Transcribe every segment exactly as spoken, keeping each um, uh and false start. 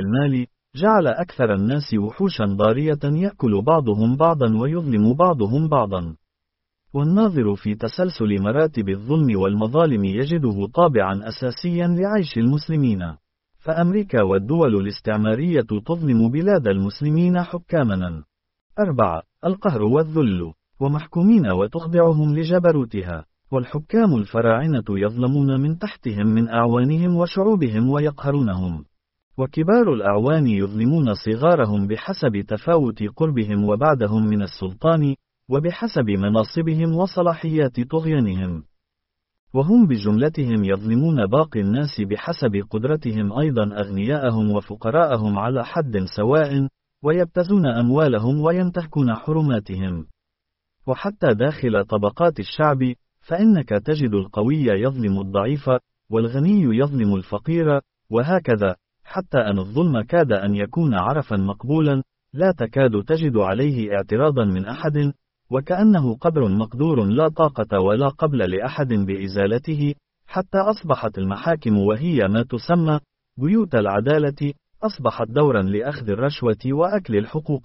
المال، جعل أكثر الناس وحوشا ضارية يأكل بعضهم بعضا ويظلم بعضهم بعضا. والناظر في تسلسل مراتب الظلم والمظالم يجده طابعا أساسيا لعيش المسلمين. فأمريكا والدول الاستعمارية تظلم بلاد المسلمين حكاما. أربعة. القهر والذل، ومحكومين وتخضعهم لجبروتها. والحكام الفراعنة يظلمون من تحتهم من أعوانهم وشعوبهم ويقهرونهم. وكبار الأعوان يظلمون صغارهم بحسب تفاوت قربهم وبعدهم من السلطان، وبحسب مناصبهم وصلاحيات طغيانهم. وهم بجملتهم يظلمون باقي الناس بحسب قدرتهم أيضا أغنياءهم وفقراءهم على حد سواء، ويبتزون أموالهم وينتهكون حرماتهم. وحتى داخل طبقات الشعب، فإنك تجد القوي يظلم الضعيف، والغني يظلم الفقير، وهكذا، حتى أن الظلم كاد أن يكون عرفا مقبولا، لا تكاد تجد عليه اعتراضا من أحد، وكأنه قبر مقدور لا طاقة ولا قبل لأحد بإزالته، حتى أصبحت المحاكم وهي ما تسمى بيوت العدالة، أصبحت دورا لأخذ الرشوة وأكل الحقوق.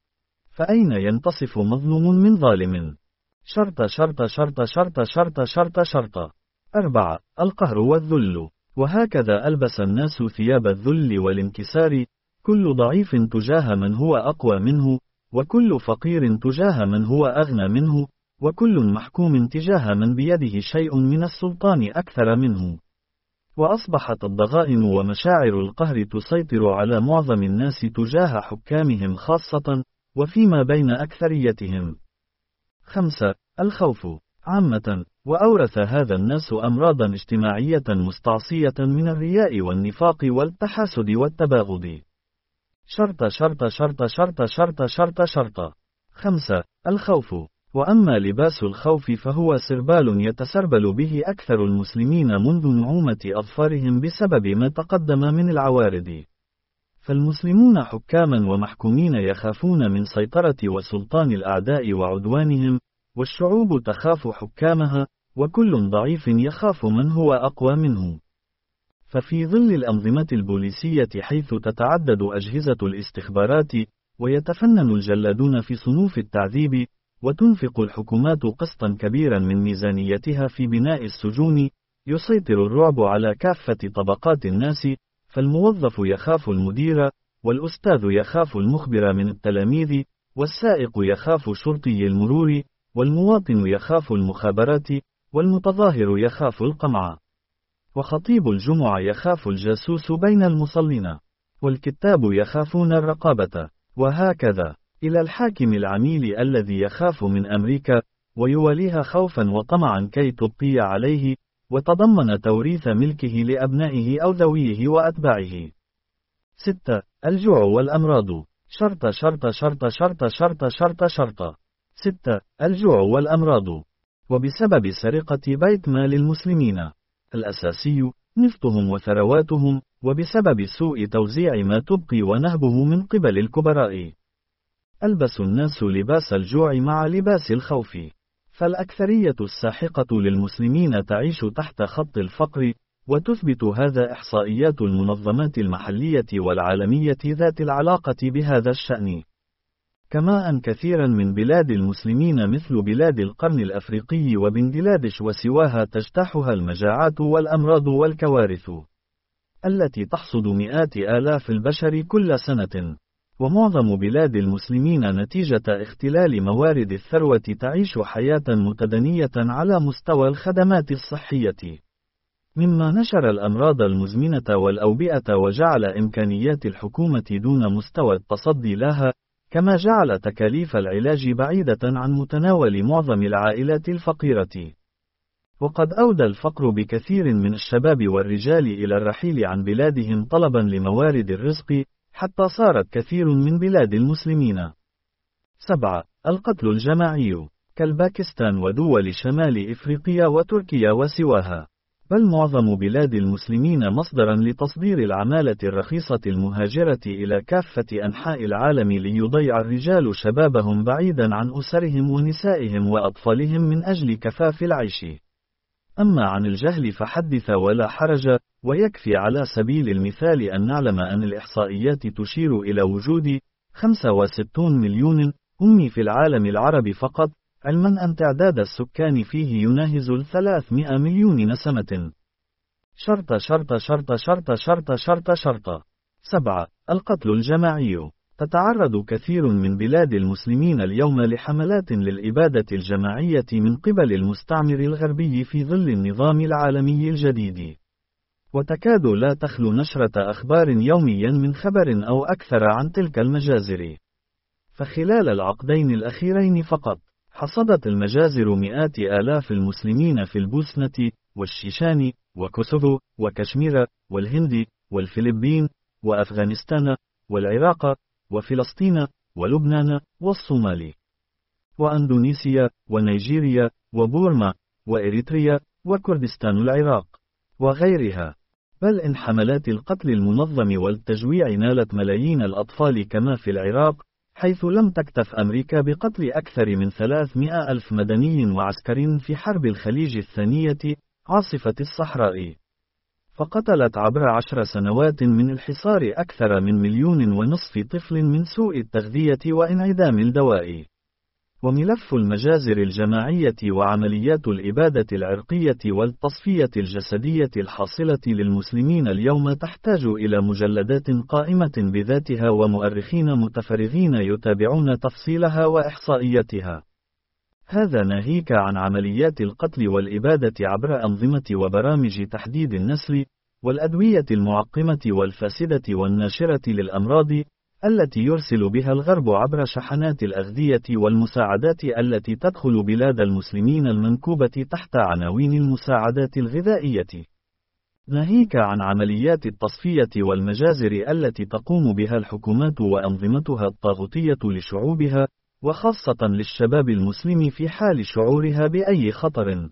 فأين ينتصف مظلوم من ظالم؟ شرط شرط شرط شرط شرط شرط شرط. أربعة. القهر والذل، وهكذا ألبس الناس ثياب الذل والانكسار، كل ضعيف تجاه من هو أقوى منه، وكل فقير تجاه من هو أغنى منه، وكل محكوم تجاه من بيده شيء من السلطان أكثر منه. وأصبحت الضغائن ومشاعر القهر تسيطر على معظم الناس تجاه حكامهم خاصة، وفيما بين أكثريتهم. خمسة. الخوف عامة، وأورث هذا الناس أمراضا اجتماعية مستعصية من الرياء والنفاق والتحاسد والتباغض. شرط شرط شرط شرط شرط شرط شرط. خمسة. الخوف، وأما لباس الخوف فهو سربال يتسربل به أكثر المسلمين منذ نعومة أظفارهم بسبب ما تقدم من العوارض. فالمسلمون حكاما ومحكومين يخافون من سيطرة وسلطان الأعداء وعدوانهم، والشعوب تخاف حكامها، وكل ضعيف يخاف من هو أقوى منه. ففي ظل الأنظمة البوليسية حيث تتعدد أجهزة الاستخبارات، ويتفنن الجلادون في صنوف التعذيب، وتنفق الحكومات قسطا كبيرا من ميزانيتها في بناء السجون، يسيطر الرعب على كافة طبقات الناس، فالموظف يخاف المدير، والأستاذ يخاف المخبر من التلاميذ، والسائق يخاف شرطي المرور، والمواطن يخاف المخابرات، والمتظاهر يخاف القمع، وخطيب الجمعة يخاف الجاسوس بين المصلين، والكتاب يخافون الرقابة، وهكذا إلى الحاكم العميل الذي يخاف من أمريكا، ويواليها خوفا وطمعا كي تبقي عليه، وتضمن توريث ملكه لأبنائه أو ذويه وأتباعه. ستة. الجوع والأمراض. شرط شرط شرط شرط شرط شرط شرط. ستة. الجوع والأمراض، وبسبب سرقة بيت مال المسلمين الأساسي، نفطهم وثرواتهم، وبسبب سوء توزيع ما تبقي ونهبه من قبل الكبراء. ألبس الناس لباس الجوع مع لباس الخوف، فالأكثرية الساحقة للمسلمين تعيش تحت خط الفقر، وتثبت هذا إحصائيات المنظمات المحلية والعالمية ذات العلاقة بهذا الشأن. كما أن كثيرا من بلاد المسلمين مثل بلاد القرن الأفريقي وبنجلاديش وسواها تجتاحها المجاعات والأمراض والكوارث التي تحصد مئات آلاف البشر كل سنة. ومعظم بلاد المسلمين نتيجة اختلال موارد الثروة تعيش حياة متدنية على مستوى الخدمات الصحية، مما نشر الأمراض المزمنة والأوبئة وجعل إمكانيات الحكومة دون مستوى التصدي لها، كما جعل تكاليف العلاج بعيدة عن متناول معظم العائلات الفقيرة. وقد أودى الفقر بكثير من الشباب والرجال إلى الرحيل عن بلادهم طلبا لموارد الرزق، حتى صارت كثير من بلاد المسلمين. سبعة. القتل الجماعي، كالباكستان ودول شمال إفريقيا وتركيا وسواها، بل معظم بلاد المسلمين مصدرا لتصدير العمالة الرخيصة المهاجرة إلى كافة أنحاء العالم ليضيع الرجال شبابهم بعيدا عن أسرهم ونسائهم وأطفالهم من أجل كفاف العيش. أما عن الجهل فحدث ولا حرج، ويكفي على سبيل المثال أن نعلم أن الإحصائيات تشير إلى وجود خمسة وستين مليون أمي في العالم العربي فقط، علما أن تعداد السكان فيه يناهز الثلاثمائة مليون نسمة. شرط شرط شرط شرط شرط شرط شرط. سبعة. القتل الجماعي. تتعرض كثير من بلاد المسلمين اليوم لحملات للإبادة الجماعية من قبل المستعمر الغربي في ظل النظام العالمي الجديد. وتكاد لا تخلو نشرة أخبار يوميا من خبر أو أكثر عن تلك المجازر. فخلال العقدين الأخيرين فقط، حصدت المجازر مئات آلاف المسلمين في البوسنة، والشيشان، وكوسوفو، وكشمير، والهند، والفلبين، وأفغانستان، والعراق، وفلسطين، ولبنان، والصومال، وأندونيسيا، ونيجيريا، وبورما، وإريتريا، وكردستان العراق، وغيرها. بل إن حملات القتل المنظم والتجويع نالت ملايين الأطفال كما في العراق، حيث لم تكتف أمريكا بقتل أكثر من ثلاثمائة ألف مدني وعسكري في حرب الخليج الثانية، عاصفة الصحراء. فقتلت عبر عشر سنوات من الحصار أكثر من مليون ونصف طفل من سوء التغذية وانعدام الدواء. وملف المجازر الجماعية وعمليات الإبادة العرقية والتصفية الجسدية الحاصلة للمسلمين اليوم تحتاج إلى مجلدات قائمة بذاتها ومؤرخين متفرغين يتابعون تفصيلها وإحصائياتها. هذا ناهيك عن عمليات القتل والإبادة عبر أنظمة وبرامج تحديد النسل، والأدوية المعقمة والفاسدة والناشرة للأمراض، التي يرسل بها الغرب عبر شحنات الأغذية والمساعدات التي تدخل بلاد المسلمين المنكوبة تحت عناوين المساعدات الغذائية. ناهيك عن عمليات التصفية والمجازر التي تقوم بها الحكومات وأنظمتها الطاغوتية لشعوبها، وخاصة للشباب المسلم في حال شعورها بأي خطر.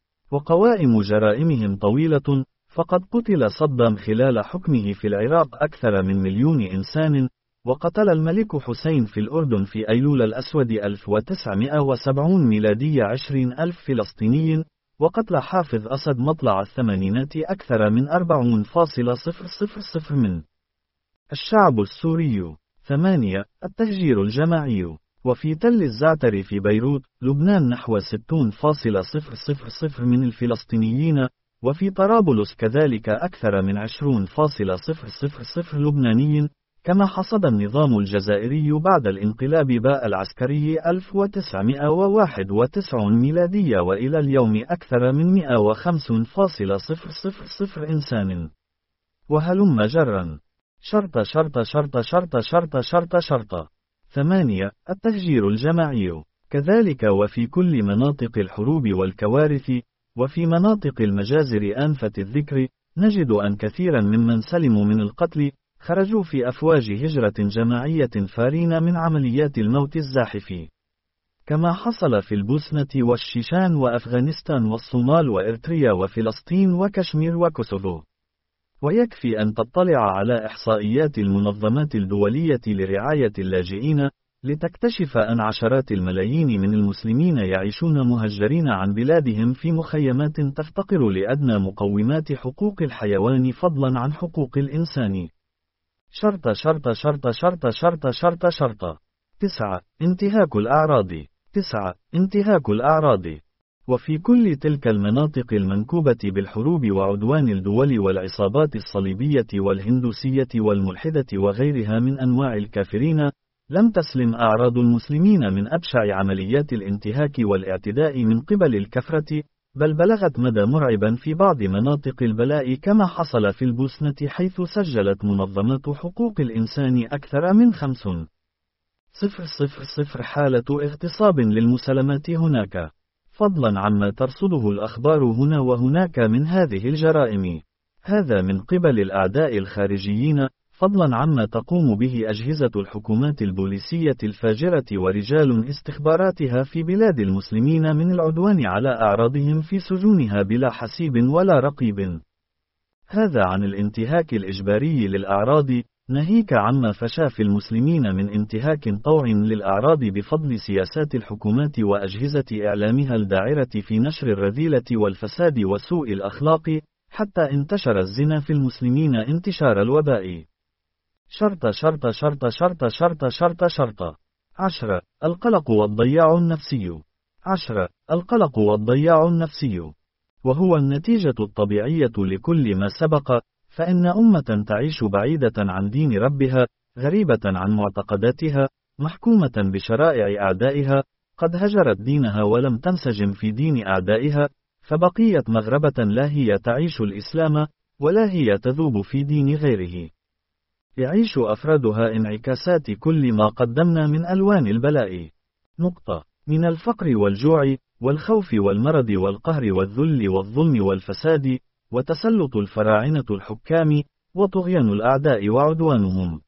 وقوائم جرائمهم طويلة، فقد قتل صدام خلال حكمه في العراق أكثر من مليون إنسان، وقتل الملك حسين في الأردن في أيلول الأسود ألف وتسعمائة وسبعين ميلادية عشرين ألف فلسطيني، وقتل حافظ أسد مطلع الثمانينات أكثر من أربعين فاصلة صفر صفر صفر من الشعب السوري. ثمانية. التهجير الجماعي. وفي تل الزعتر في بيروت، لبنان نحو ستين فاصلة صفر صفر صفر من الفلسطينيين، وفي طرابلس كذلك أكثر من عشرين فاصلة صفر صفر صفر لبناني، كما حصد النظام الجزائري بعد الانقلاب باء العسكري ألف وتسعمائة وواحد وتسعين ميلادية وإلى اليوم أكثر من مئة وخمسين فاصلة صفر صفر صفر إنسان. وهلم جرا. شرط شرط شرط شرط شرط شرط شرط. ثمانية. التهجير الجماعي. كذلك وفي كل مناطق الحروب والكوارث، وفي مناطق المجازر آنفة الذكر، نجد أن كثيرا ممن سلموا من القتل خرجوا في أفواج هجرة جماعية فارين من عمليات الموت الزاحف، كما حصل في البوسنة والشيشان وأفغانستان والصومال وإرتريا وفلسطين وكشمير وكوسوفو. ويكفي أن تطلع على إحصائيات المنظمات الدولية لرعاية اللاجئين، لتكتشف أن عشرات الملايين من المسلمين يعيشون مهجرين عن بلادهم في مخيمات تفتقر لأدنى مقومات حقوق الحيوان فضلا عن حقوق الإنسان. شرط شرط شرط شرط شرط شرط شرط. تسعة. انتهاك الأعراض. تسعة. انتهاك الأعراض. وفي كل تلك المناطق المنكوبة بالحروب وعدوان الدول والعصابات الصليبية والهندوسية والملحدة وغيرها من أنواع الكافرين، لم تسلم أعراض المسلمين من أبشع عمليات الانتهاك والاعتداء من قبل الكفرة، بل بلغت مدى مرعبا في بعض مناطق البلاء كما حصل في البوسنة، حيث سجلت منظمات حقوق الإنسان أكثر من خمسين صفر صفر صفر حالة اغتصاب للمسلمات هناك، فضلا عما ترصده الأخبار هنا وهناك من هذه الجرائم. هذا من قبل الأعداء الخارجيين، فضلا عما تقوم به أجهزة الحكومات البوليسية الفاجرة ورجال استخباراتها في بلاد المسلمين من العدوان على أعراضهم في سجونها بلا حسيب ولا رقيب. هذا عن الانتهاك الإجباري للأعراض، ناهيك عما فشى في المسلمين من انتهاك طوع للأعراض بفضل سياسات الحكومات وأجهزة إعلامها الداعرة في نشر الرذيلة والفساد وسوء الأخلاق، حتى انتشر الزنا في المسلمين انتشار الوباء. شرط شرط شرط شرط شرط شرط شرط. عشرة. القلق والضياع النفسي. عشرة. القلق والضياع النفسي، وهو النتيجة الطبيعية لكل ما سبق، فإن أمة تعيش بعيدة عن دين ربها، غريبة عن معتقداتها، محكومة بشرائع أعدائها، قد هجرت دينها ولم تنسجم في دين أعدائها، فبقيت مغربة لا هي تعيش الإسلام، ولا هي تذوب في دين غيره. يعيش أفرادها انعكاسات كل ما قدمنا من ألوان البلاء. نقطة. من الفقر والجوع، والخوف والمرض والقهر والذل والظلم والفساد، وتسلط الفراعنة الحكام، وطغيان الأعداء وعدوانهم،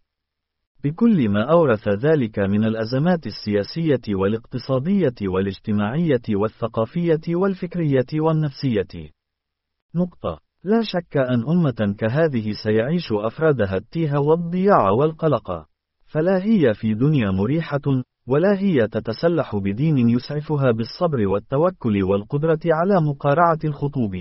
بكل ما أورث ذلك من الأزمات السياسية والاقتصادية والاجتماعية والثقافية والفكرية والنفسية. نقطة. لا شك أن أمة كهذه سيعيش أفرادها التيه والضياع والقلق، فلا هي في دنيا مريحة، ولا هي تتسلح بدين يسعفها بالصبر والتوكل والقدرة على مقارعة الخطوب.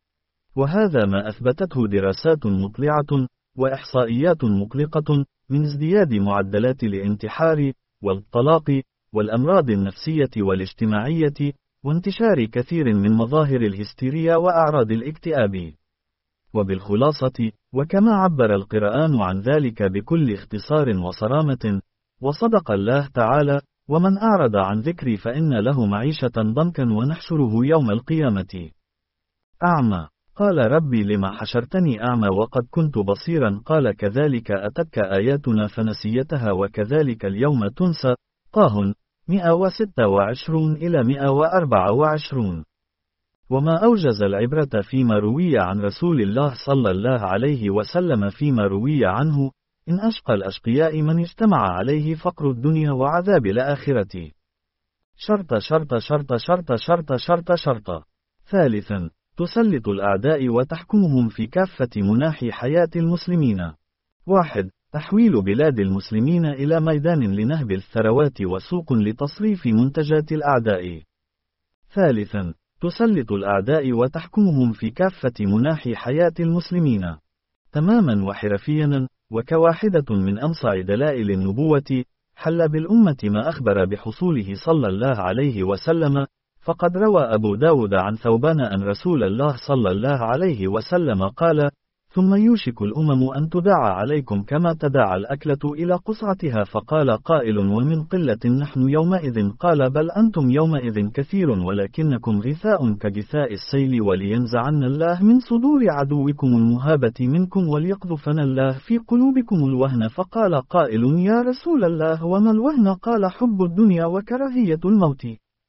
وهذا ما أثبتته دراسات مطلعة، وإحصائيات مقلقة، من ازدياد معدلات الانتحار، والطلاق، والأمراض النفسية والاجتماعية، وانتشار كثير من مظاهر الهستيريا وأعراض الاكتئاب. وبالخلاصة، وكما عبر القرآن عن ذلك بكل اختصار وصرامة، وصدق الله تعالى: ومن أعرض عن ذكري فإن له معيشة ضنكا ونحشره يوم القيامة أعمى. قال ربي لما حشرتني أعمى وقد كنت بصيرا، قال كذلك أتتك آياتنا فنسيتها وكذلك اليوم تنسى. طه مئة وستة وعشرين إلى مئة وأربعة وعشرين. وما أوجز العبرة فيما روي عن رسول الله صلى الله عليه وسلم فيما روي عنه: إن أشقى الأشقياء من اجتمع عليه فقر الدنيا وعذاب الآخرة. شرط شرط شرط شرط شرط شرط شرط. ثالثا. تسلط الأعداء وتحكمهم في كافة مناحي حياة المسلمين. واحد. تحويل بلاد المسلمين إلى ميدان لنهب الثروات وسوق لتصريف منتجات الأعداء. ثالثا. تسلط الأعداء وتحكمهم في كافة مناحي حياة المسلمين تماما وحرفيا، وكواحدة من أمصع دلائل النبوة، حل بالأمة ما أخبر بحصوله صلى الله عليه وسلم. فقد روى أبو داود عن ثوبان أن رسول الله صلى الله عليه وسلم قال: ثم يوشك الأمم أن تداعى عليكم كما تداعى الأكلة إلى قصعتها. فقال قائل: ومن قلة نحن يومئذ؟ قال: بل أنتم يومئذ كثير ولكنكم غثاء كغثاء السيل، ولينزعن الله من صدور عدوكم المهابة منكم وليقذفن الله في قلوبكم الوهن. فقال قائل: يا رسول الله وما الوهن؟ قال: حب الدنيا وكراهية الموت.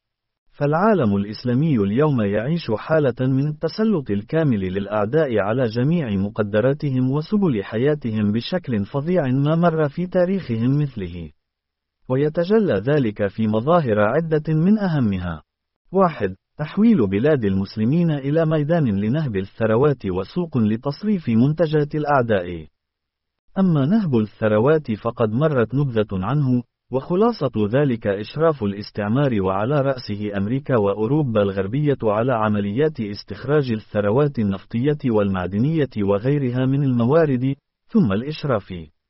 فالعالم الإسلامي اليوم يعيش حالة من التسلط الكامل للأعداء على جميع مقدراتهم وسبل حياتهم بشكل فظيع ما مر في تاريخهم مثله. ويتجلى ذلك في مظاهر عدة من أهمها: واحد. تحويل بلاد المسلمين إلى ميدان لنهب الثروات وسوق لتصريف منتجات الأعداء. أما نهب الثروات فقد مرت نبذة عنه، وخلاصة ذلك إشراف الاستعمار وعلى رأسه أمريكا وأوروبا الغربية على عمليات استخراج الثروات النفطية والمعدنية وغيرها من الموارد، ثم الإشراف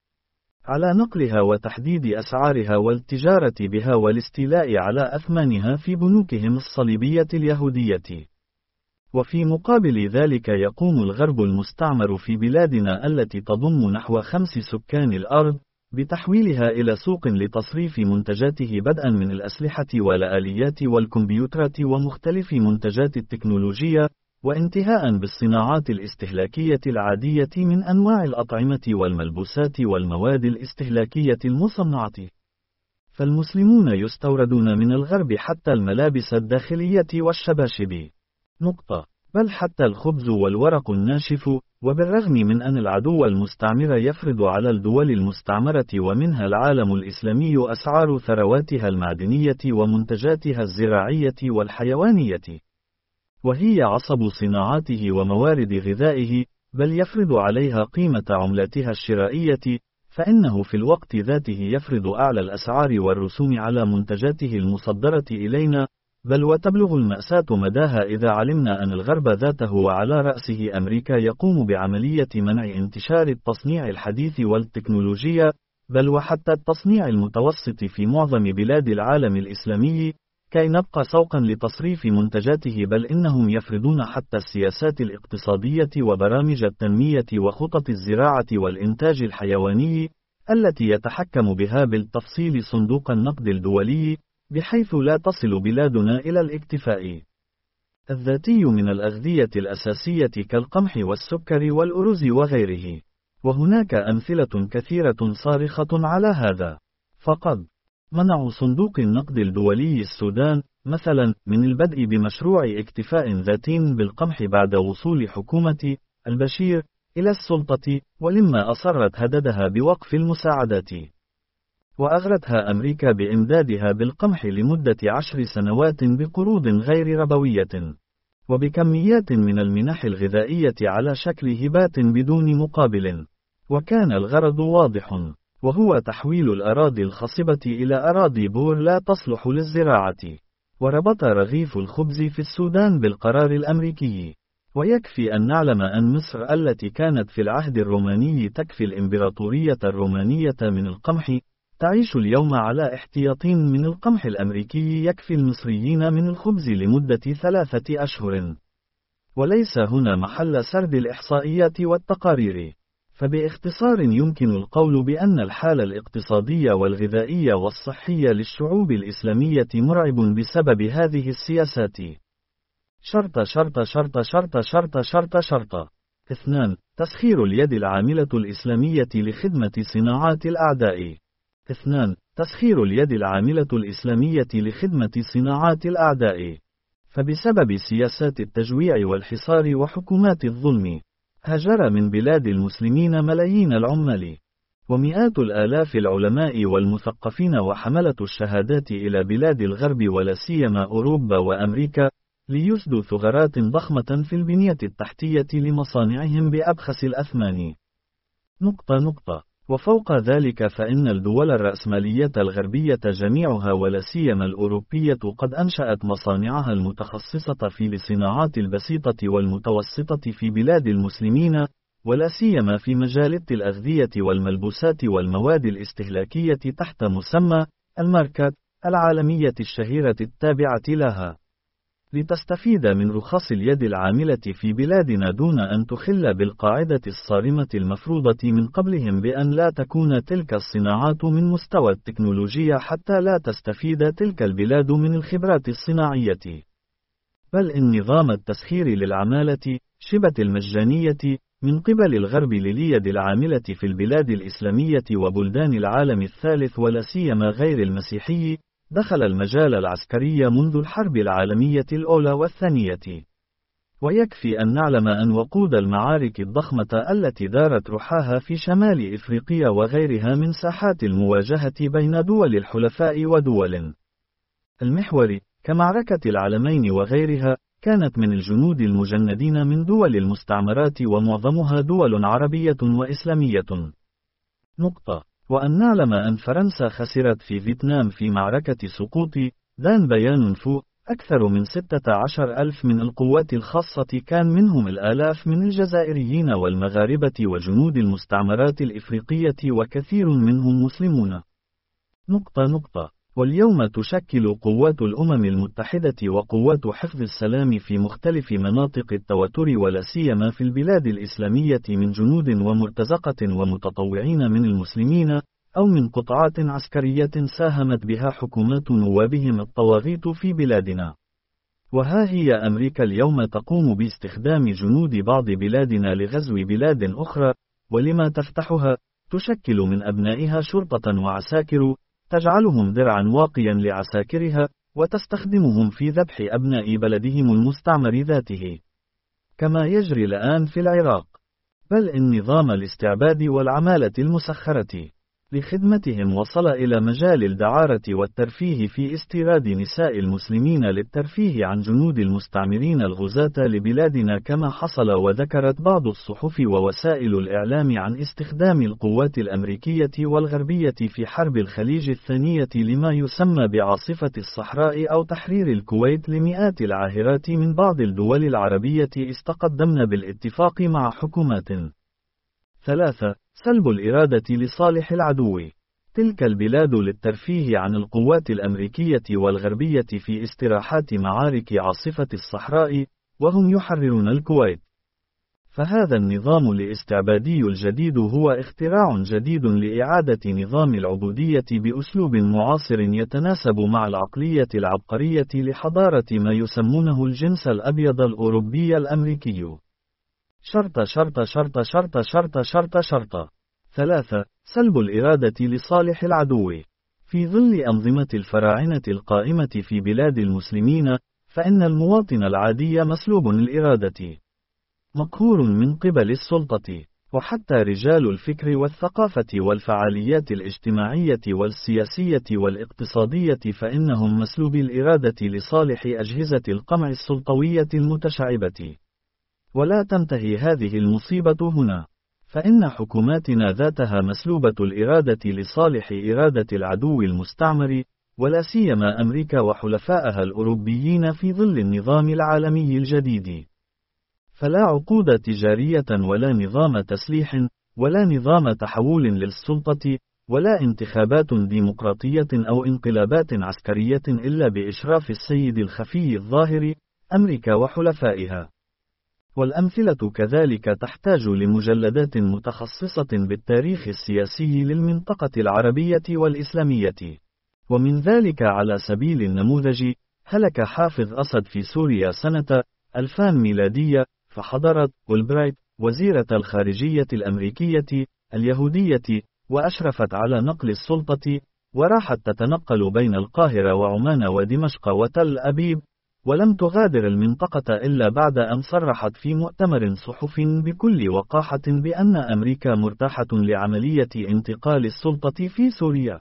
على نقلها وتحديد أسعارها والتجارة بها والاستيلاء على أثمانها في بنوكهم الصليبية اليهودية. وفي مقابل ذلك يقوم الغرب المستعمر في بلادنا التي تضم نحو خمس سكان الأرض بتحويلها إلى سوق لتصريف منتجاته، بدءا من الأسلحة والآليات والكمبيوترات ومختلف منتجات التكنولوجيا، وانتهاء بالصناعات الاستهلاكية العادية من أنواع الأطعمة والملبوسات والمواد الاستهلاكية المصنعة. فالمسلمون يستوردون من الغرب حتى الملابس الداخلية والشباشب. نقطة. بل حتى الخبز والورق الناشف. وبالرغم من أن العدو المستعمر يفرض على الدول المستعمرة ومنها العالم الإسلامي أسعار ثرواتها المعدنية ومنتجاتها الزراعية والحيوانية، وهي عصب صناعاته وموارد غذائه، بل يفرض عليها قيمة عملاتها الشرائية، فإنه في الوقت ذاته يفرض أعلى الأسعار والرسوم على منتجاته المصدرة إلينا، بل وتبلغ المأساة مداها إذا علمنا أن الغرب ذاته وعلى رأسه أمريكا يقوم بعملية منع انتشار التصنيع الحديث والتكنولوجيا، بل وحتى التصنيع المتوسط في معظم بلاد العالم الإسلامي، كي نبقى سوقا لتصريف منتجاته، بل إنهم يفرضون حتى السياسات الاقتصادية وبرامج التنمية وخطط الزراعة والإنتاج الحيواني، التي يتحكم بها بالتفصيل صندوق النقد الدولي، بحيث لا تصل بلادنا إلى الاكتفاء الذاتي من الأغذية الأساسية كالقمح والسكر والأرز وغيره. وهناك أمثلة كثيرة صارخة على هذا. فقد منع صندوق النقد الدولي السودان مثلا من البدء بمشروع اكتفاء ذاتي بالقمح بعد وصول حكومة البشير إلى السلطة، ولما أصرت هددها بوقف المساعدات، وأغرتها أمريكا بإمدادها بالقمح لمدة عشر سنوات بقروض غير ربوية، وبكميات من المنح الغذائية على شكل هبات بدون مقابل. وكان الغرض واضح، وهو تحويل الأراضي الخصبة إلى أراضي بور لا تصلح للزراعة. وربط رغيف الخبز في السودان بالقرار الأمريكي. ويكفي أن نعلم أن مصر التي كانت في العهد الروماني تكفي الإمبراطورية الرومانية من القمح، تعيش اليوم على احتياط من القمح الأمريكي يكفي المصريين من الخبز لمدة ثلاثة أشهر. وليس هنا محل سرد الإحصائيات والتقارير، فباختصار يمكن القول بأن الحالة الاقتصادية والغذائية والصحية للشعوب الإسلامية مرعب بسبب هذه السياسات. شرط شرط شرط شرط شرط شرط شرط. اثنان. تسخير اليد العاملة الإسلامية لخدمة صناعات الأعداء. اثنان. تسخير اليد العاملة الإسلامية لخدمة صناعات الأعداء. فبسبب سياسات التجويع والحصار وحكومات الظلم، هاجر من بلاد المسلمين ملايين العمال، ومئات الآلاف العلماء والمثقفين وحملة الشهادات إلى بلاد الغرب ولا سيما أوروبا وأمريكا، ليسدوا ثغرات ضخمة في البنية التحتية لمصانعهم بأبخس الأثمان. نقطة نقطة. وفوق ذلك فإن الدول الرأسمالية الغربية جميعها ولا سيما الأوروبية قد أنشأت مصانعها المتخصصة في الصناعات البسيطة والمتوسطة في بلاد المسلمين، ولا سيما في مجال الأغذية والملبوسات والمواد الاستهلاكية تحت مسمى الماركات العالمية الشهيرة التابعة لها، لتستفيد من رخص اليد العاملة في بلادنا دون أن تخل بالقاعدة الصارمة المفروضة من قبلهم بأن لا تكون تلك الصناعات من مستوى التكنولوجيا حتى لا تستفيد تلك البلاد من الخبرات الصناعية. بل إن نظام التسخير للعمالة شبه المجانية من قبل الغرب لليد العاملة في البلاد الإسلامية وبلدان العالم الثالث ولا سيما غير المسيحي دخل المجال العسكري منذ الحرب العالمية الأولى والثانية. ويكفي أن نعلم أن وقود المعارك الضخمة التي دارت رحاها في شمال إفريقيا وغيرها من ساحات المواجهة بين دول الحلفاء ودول المحور كمعركة العلمين وغيرها كانت من الجنود المجندين من دول المستعمرات ومعظمها دول عربية وإسلامية. نقطة. وأن نعلم أن فرنسا خسرت في فيتنام في معركة سقوط دان بيان فو أكثر من ستة عشر ألف من القوات الخاصة، كان منهم الآلاف من الجزائريين والمغاربة وجنود المستعمرات الإفريقية وكثير منهم مسلمون. نقطة نقطة. واليوم تشكل قوات الأمم المتحدة وقوات حفظ السلام في مختلف مناطق التوتر ولا سيما في البلاد الإسلامية من جنود ومرتزقة ومتطوعين من المسلمين أو من قطاعات عسكرية ساهمت بها حكومات نوابهم الطواغيت في بلادنا. وها هي أمريكا اليوم تقوم باستخدام جنود بعض بلادنا لغزو بلاد أخرى، ولما تفتحها تشكل من أبنائها شرطة وعساكر، تجعلهم درعا واقيا لعساكرها، وتستخدمهم في ذبح أبناء بلدهم المستعمر ذاته، كما يجري الآن في العراق. بل إن نظام الاستعباد والعمالة المسخرة لخدمتهم وصل إلى مجال الدعارة والترفيه في استيراد نساء المسلمين للترفيه عن جنود المستعمرين الغزاة لبلادنا كما حصل. وذكرت بعض الصحف ووسائل الإعلام عن استخدام القوات الأمريكية والغربية في حرب الخليج الثانية لما يسمى بعاصفة الصحراء أو تحرير الكويت لمئات العاهرات من بعض الدول العربية استقدمن بالاتفاق مع حكومات. ثلاثة. سلب الإرادة لصالح العدو. تلك البلاد للترفيه عن القوات الأمريكية والغربية في استراحات معارك عاصفة الصحراء، وهم يحررون الكويت. فهذا النظام الاستعبادي الجديد هو اختراع جديد لإعادة نظام العبودية بأسلوب معاصر يتناسب مع العقلية العبقرية لحضارة ما يسمونه الجنس الأبيض الأوروبي الأمريكي. شرط شرط شرط شرط شرط شرط شرط. ثلاثة. سلب الإرادة لصالح العدو. في ظل أنظمة الفراعنة القائمة في بلاد المسلمين، فإن المواطن العادي مسلوب الإرادة، مقهور من قبل السلطة، وحتى رجال الفكر والثقافة والفعاليات الاجتماعية والسياسية والاقتصادية فإنهم مسلوبي الإرادة لصالح أجهزة القمع السلطوية المتشعبة. ولا تنتهي هذه المصيبة هنا، فإن حكوماتنا ذاتها مسلوبة الإرادة لصالح إرادة العدو المستعمر، ولا سيما أمريكا وحلفائها الأوروبيين في ظل النظام العالمي الجديد. فلا عقود تجارية ولا نظام تسليح ولا نظام تحول للسلطة ولا انتخابات ديمقراطية أو انقلابات عسكرية إلا بإشراف السيد الخفي الظاهر أمريكا وحلفائها. والأمثلة كذلك تحتاج لمجلدات متخصصة بالتاريخ السياسي للمنطقة العربية والإسلامية. ومن ذلك على سبيل النموذج، هلك حافظ أسد في سوريا سنة ألفين ميلادية، فحضرت أولبرايت وزيرة الخارجية الأمريكية اليهودية وأشرفت على نقل السلطة، وراحت تتنقل بين القاهرة وعمان ودمشق وتل أبيب، ولم تغادر المنطقة إلا بعد أن صرحت في مؤتمر صحفي بكل وقاحة بأن أمريكا مرتاحة لعملية انتقال السلطة في سوريا.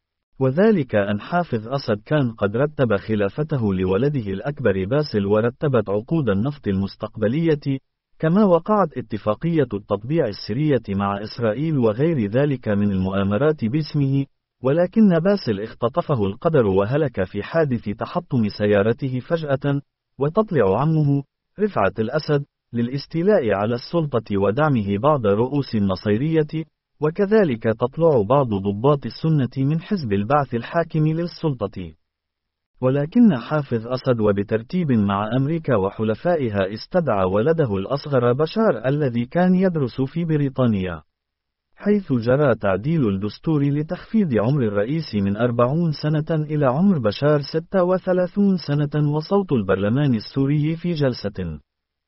وذلك أن حافظ أسد كان قد رتب خلافته لولده الأكبر باسل، ورتبت عقود النفط المستقبلية، كما وقعت اتفاقية التطبيع السرية مع إسرائيل وغير ذلك من المؤامرات باسمه. ولكن باسل اختطفه القدر وهلك في حادث تحطم سيارته فجأة، وتطلع عمه رفعت الأسد للاستيلاء على السلطة ودعمه بعض رؤوس النصيرية، وكذلك تطلع بعض ضباط السنة من حزب البعث الحاكم للسلطة. ولكن حافظ أسد وبترتيب مع أمريكا وحلفائها استدعى ولده الأصغر بشار الذي كان يدرس في بريطانيا، حيث جرى تعديل الدستور لتخفيض عمر الرئيس من أربعين سنة إلى عمر بشار ستة وثلاثين سنة. وصوت البرلمان السوري في جلسة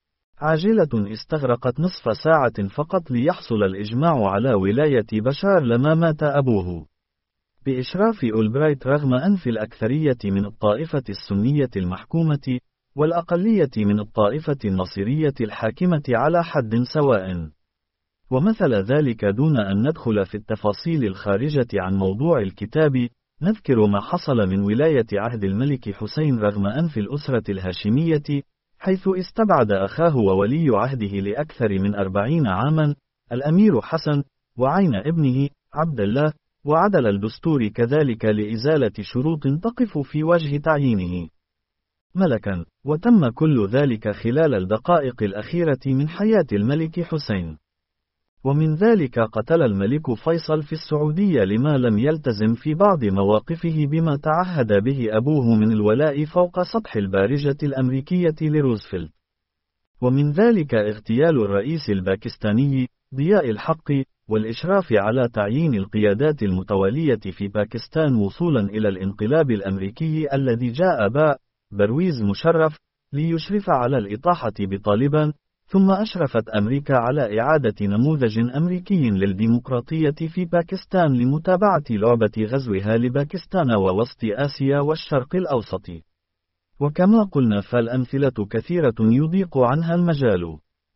عاجلة استغرقت نصف ساعة فقط ليحصل الإجماع على ولاية بشار لما مات أبوه، بإشراف أولبرايت، رغم أنف الأكثرية من الطائفة السنية المحكومة والأقلية من الطائفة النصيرية الحاكمة على حد سواء. ومثل ذلك دون أن ندخل في التفاصيل الخارجة عن موضوع الكتاب، نذكر ما حصل من ولاية عهد الملك حسين رغم أنف الأسرة الهاشمية، حيث استبعد أخاه وولي عهده لأكثر من أربعين عاما الأمير حسن وعين ابنه عبد الله، وعدل الدستور كذلك لإزالة شروط تقف في وجه تعيينه ملكا. وتم كل ذلك خلال الدقائق الأخيرة من حياة الملك حسين. ومن ذلك قتل الملك فيصل في السعودية لما لم يلتزم في بعض مواقفه بما تعهد به أبوه من الولاء فوق سطح البارجة الأمريكية لروزفلت. ومن ذلك اغتيال الرئيس الباكستاني ضياء الحق، والإشراف على تعيين القيادات المتوالية في باكستان وصولا إلى الانقلاب الأمريكي الذي جاء باء برويز مشرف ليشرف على الإطاحة بطالبان. ثم أشرفت أمريكا على إعادة نموذج أمريكي للديمقراطية في باكستان لمتابعة لعبة غزوها لباكستان ووسط آسيا والشرق الأوسط. وكما قلنا فالأمثلة كثيرة يضيق عنها المجال.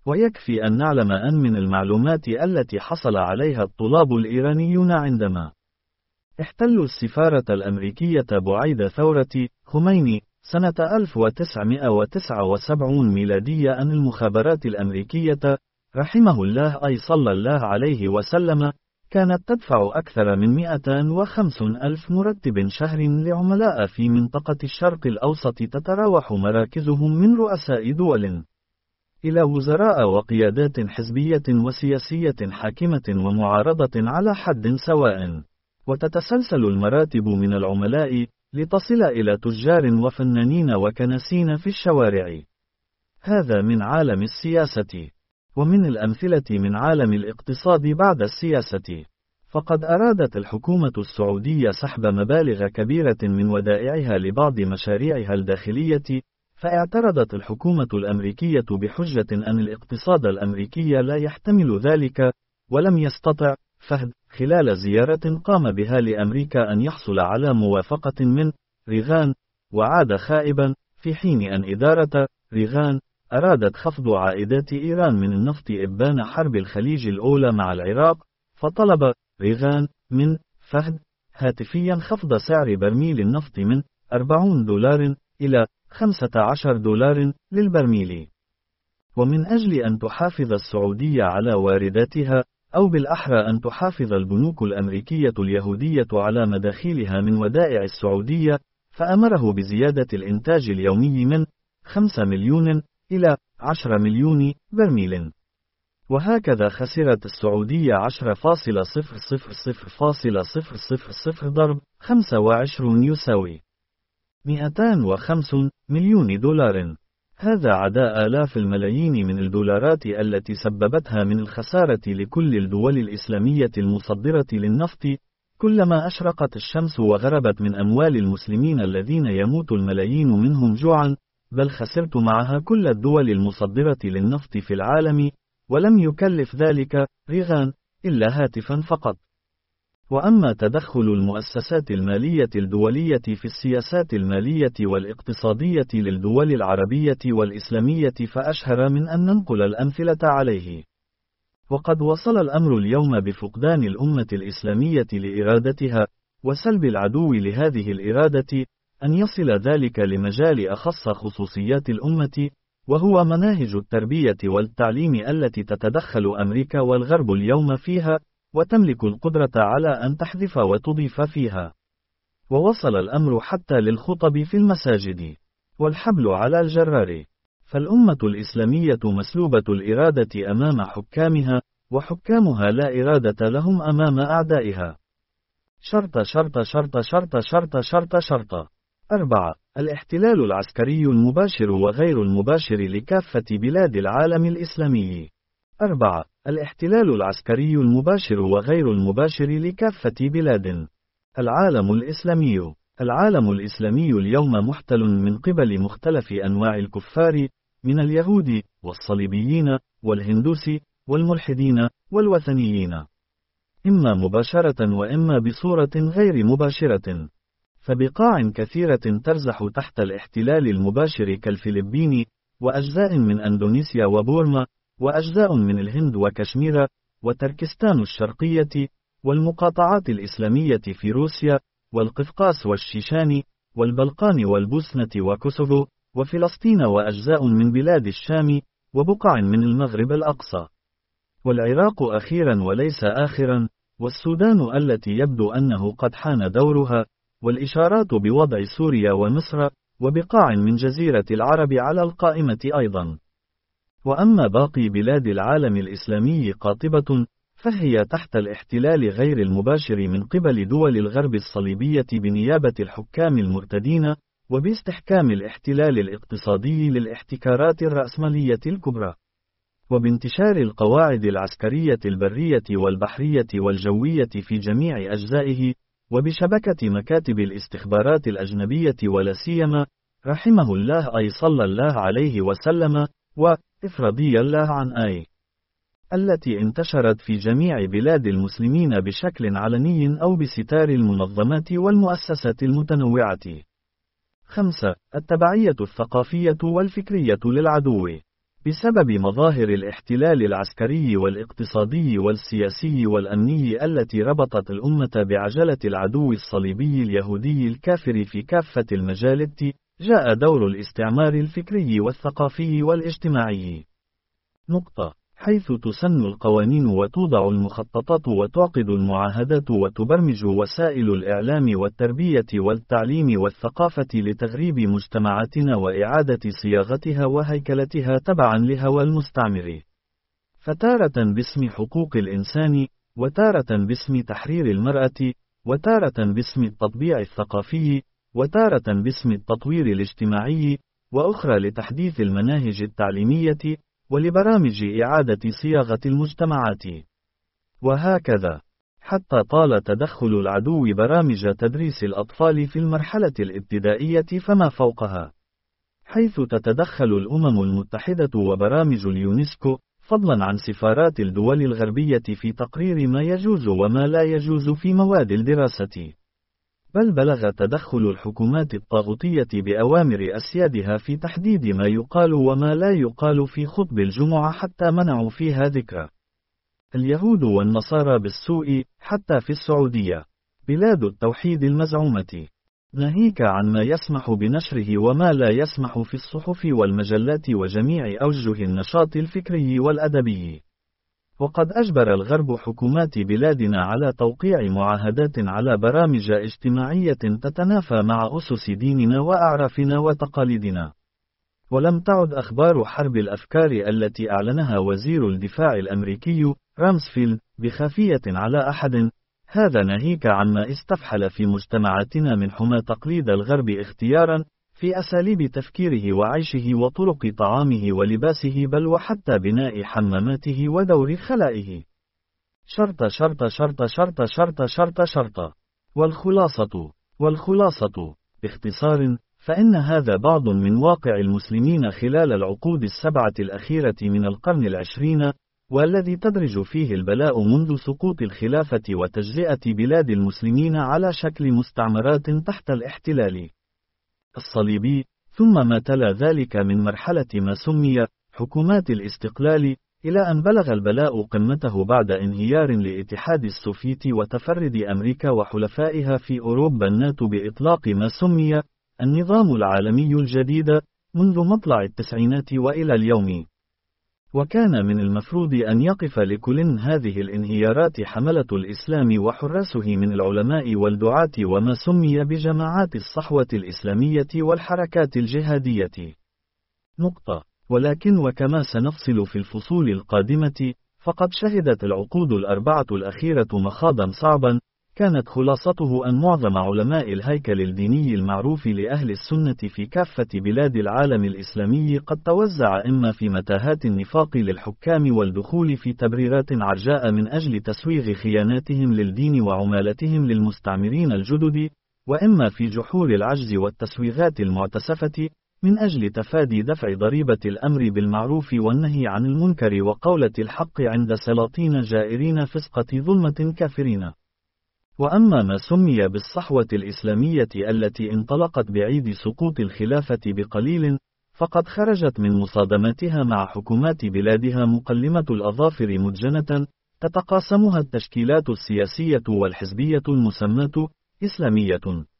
ويكفي أن نعلم أن من المعلومات التي حصل عليها الطلاب الإيرانيون عندما احتلوا السفارة الأمريكية بعيد ثورة خميني سنة ألف وتسعمائة وتسعة وسبعين ميلادية أن المخابرات الأمريكية رحمه الله أي صلى الله عليه وسلم كانت تدفع أكثر من مئتين وخمسين ألف مرتب شهر لعملاء في منطقة الشرق الأوسط تتراوح مراكزهم من رؤساء دول إلى وزراء وقيادات حزبية وسياسية حاكمة ومعارضة على حد سواء، وتتسلسل المراتب من العملاء لتصل إلى تجار وفنانين وكنسين في الشوارع. هذا من عالم السياسة. ومن الأمثلة من عالم الاقتصاد بعد السياسة، فقد أرادت الحكومة السعودية سحب مبالغ كبيرة من ودائعها لبعض مشاريعها الداخلية، فاعترضت الحكومة الأمريكية بحجة أن الاقتصاد الأمريكي لا يحتمل ذلك، ولم يستطع فهد خلال زيارة قام بها لأمريكا أن يحصل على موافقة من ريغان، وعاد خائبا، في حين أن إدارة ريغان أرادت خفض عائدات إيران من النفط إبان حرب الخليج الأولى مع العراق، فطلب ريغان من فهد هاتفيا خفض سعر برميل النفط من أربعين دولار إلى خمسة عشر دولار للبرميل. ومن أجل أن تحافظ السعودية على وارداتها، أو بالأحرى أن تحافظ البنوك الأمريكية اليهودية على مداخيلها من ودائع السعودية، فأمره بزيادة الإنتاج اليومي من خمسة مليون إلى عشرة مليون برميل. وهكذا خسرت السعودية عشرة فاصلة صفر صفر صفر فاصلة صفر صفر صفر ضرب خمسة وعشرين يساوي مئتين وخمسين مليون دولار. هذا عدا آلاف الملايين من الدولارات التي سببتها من الخسارة لكل الدول الإسلامية المصدرة للنفط، كلما أشرقت الشمس وغربت من أموال المسلمين الذين يموت الملايين منهم جوعا، بل خسرت معها كل الدول المصدرة للنفط في العالم، ولم يكلف ذلك ريغان إلا هاتفا فقط. وأما تدخل المؤسسات المالية الدولية في السياسات المالية والاقتصادية للدول العربية والإسلامية فأشهر من أن ننقل الأمثلة عليه. وقد وصل الأمر اليوم بفقدان الأمة الإسلامية لإرادتها، وسلب العدو لهذه الإرادة، أن يصل ذلك لمجال أخص خصوصيات الأمة، وهو مناهج التربية والتعليم التي تتدخل أمريكا والغرب اليوم فيها، وتملك القدرة على أن تحذف وتضيف فيها. ووصل الأمر حتى للخطب في المساجد والحبل على الجرار. فالأمة الإسلامية مسلوبة الإرادة أمام حكامها، وحكامها لا إرادة لهم أمام أعدائها. شرط شرط شرط شرط شرط شرط شرط. أربعة. الاحتلال العسكري المباشر وغير المباشر لكافة بلاد العالم الإسلامي. أربعة. الاحتلال العسكري المباشر وغير المباشر لكافة بلاد العالم الإسلامي. العالم الإسلامي اليوم محتل من قبل مختلف أنواع الكفار، من اليهود والصليبيين والهندوس والملحدين والوثنيين، إما مباشرة وإما بصورة غير مباشرة. فبقاع كثيرة ترزح تحت الاحتلال المباشر كالفلبين، وأجزاء من أندونيسيا وبورما، وأجزاء من الهند وكشمير، وتركستان الشرقية، والمقاطعات الإسلامية في روسيا، والقفقاس والشيشان، والبلقان والبوسنة وكوسوفو، وفلسطين وأجزاء من بلاد الشام، وبقع من المغرب الأقصى، والعراق أخيرا وليس آخرا، والسودان التي يبدو أنه قد حان دورها، والإشارات بوضع سوريا ومصر، وبقاع من جزيرة العرب على القائمة أيضا. وأما باقي بلاد العالم الإسلامي قاطبة، فهي تحت الاحتلال غير المباشر من قبل دول الغرب الصليبية بنيابة الحكام المرتدين، وباستحكام الاحتلال الاقتصادي للاحتكارات الرأسمالية الكبرى، وبانتشار القواعد العسكرية البرية والبحرية والجوية في جميع أجزائه، وبشبكة مكاتب الاستخبارات الأجنبية ولا سيما رحمه الله أي صلى الله عليه وسلم وإفرضي الله عن آي التي انتشرت في جميع بلاد المسلمين بشكل علني أو بستار المنظمات والمؤسسات المتنوعة. خمسة. التبعية الثقافية والفكرية للعدو. بسبب مظاهر الاحتلال العسكري والاقتصادي والسياسي والأمني التي ربطت الأمة بعجلة العدو الصليبي اليهودي الكافر في كافة المجالات، جاء دور الاستعمار الفكري والثقافي والاجتماعي. نقطة. حيث تسن القوانين وتوضع المخططات وتعقد المعاهدات وتبرمج وسائل الإعلام والتربية والتعليم والثقافة لتغريب مجتمعاتنا وإعادة صياغتها وهيكلتها تبعا لهوى المستعمر، فتارة باسم حقوق الإنسان، وتارة باسم تحرير المرأة، وتارة باسم التطبيع الثقافي، وتارة باسم التطوير الاجتماعي، وأخرى لتحديث المناهج التعليمية ولبرامج إعادة صياغة المجتمعات. وهكذا، حتى طال تدخل العدو برامج تدريس الأطفال في المرحلة الابتدائية فما فوقها، حيث تتدخل الأمم المتحدة وبرامج اليونسكو، فضلا عن سفارات الدول الغربية في تقرير ما يجوز وما لا يجوز في مواد الدراسة. بل بلغ تدخل الحكومات الطاغوتية بأوامر أسيادها في تحديد ما يقال وما لا يقال في خطب الجمعة، حتى منعوا فيها ذكر اليهود والنصارى بالسوء حتى في السعودية، بلاد التوحيد المزعومة، ناهيك عن ما يسمح بنشره وما لا يسمح في الصحف والمجلات وجميع أوجه النشاط الفكري والأدبي. وقد أجبر الغرب حكومات بلادنا على توقيع معاهدات على برامج اجتماعية تتنافى مع أسس ديننا وأعرافنا وتقاليدنا. ولم تعد أخبار حرب الأفكار التي أعلنها وزير الدفاع الأمريكي رامسفيلد بخافية على أحد، هذا ناهيك عما استفحل في مجتمعاتنا من حمى تقليد الغرب اختيارا في أساليب تفكيره وعيشه وطرق طعامه ولباسه، بل وحتى بناء حماماته ودور خلائه. شرط شرط شرط شرط شرط شرط شرط. والخلاصة والخلاصة باختصار، فإن هذا بعض من واقع المسلمين خلال العقود السبعة الأخيرة من القرن العشرين، والذي تدرج فيه البلاء منذ سقوط الخلافة وتجزئة بلاد المسلمين على شكل مستعمرات تحت الاحتلال الصليبي، ثم ما تلا ذلك من مرحلة ما سمي حكومات الاستقلال، إلى أن بلغ البلاء قمته بعد انهيار لاتحاد السوفيت وتفرد أمريكا وحلفائها في أوروبا الناتو بإطلاق ما سمي النظام العالمي الجديد منذ مطلع التسعينات وإلى اليوم. وكان من المفروض أن يقف لكل هذه الانهيارات حملة الإسلام وحراسه من العلماء والدعاة وما سمي بجماعات الصحوة الإسلامية والحركات الجهادية. نقطة. ولكن وكما سنفصل في الفصول القادمة، فقد شهدت العقود الأربعة الأخيرة مخاضا صعبا، كانت خلاصته أن معظم علماء الهيكل الديني المعروف لأهل السنة في كافة بلاد العالم الإسلامي قد توزع إما في متاهات النفاق للحكام والدخول في تبريرات عرجاء من أجل تسويغ خياناتهم للدين وعمالتهم للمستعمرين الجدد، وإما في جحور العجز والتسويغات المعتسفة من أجل تفادي دفع ضريبة الأمر بالمعروف والنهي عن المنكر وقولة الحق عند سلاطين جائرين فسقة ظلمة كافرين. وأما ما سمي بالصحوة الإسلامية التي انطلقت بعيد سقوط الخلافة بقليل، فقد خرجت من مصادماتها مع حكومات بلادها مقلمة الأظافر مدجنة، تتقاسمها التشكيلات السياسية والحزبية المسماة إسلامية،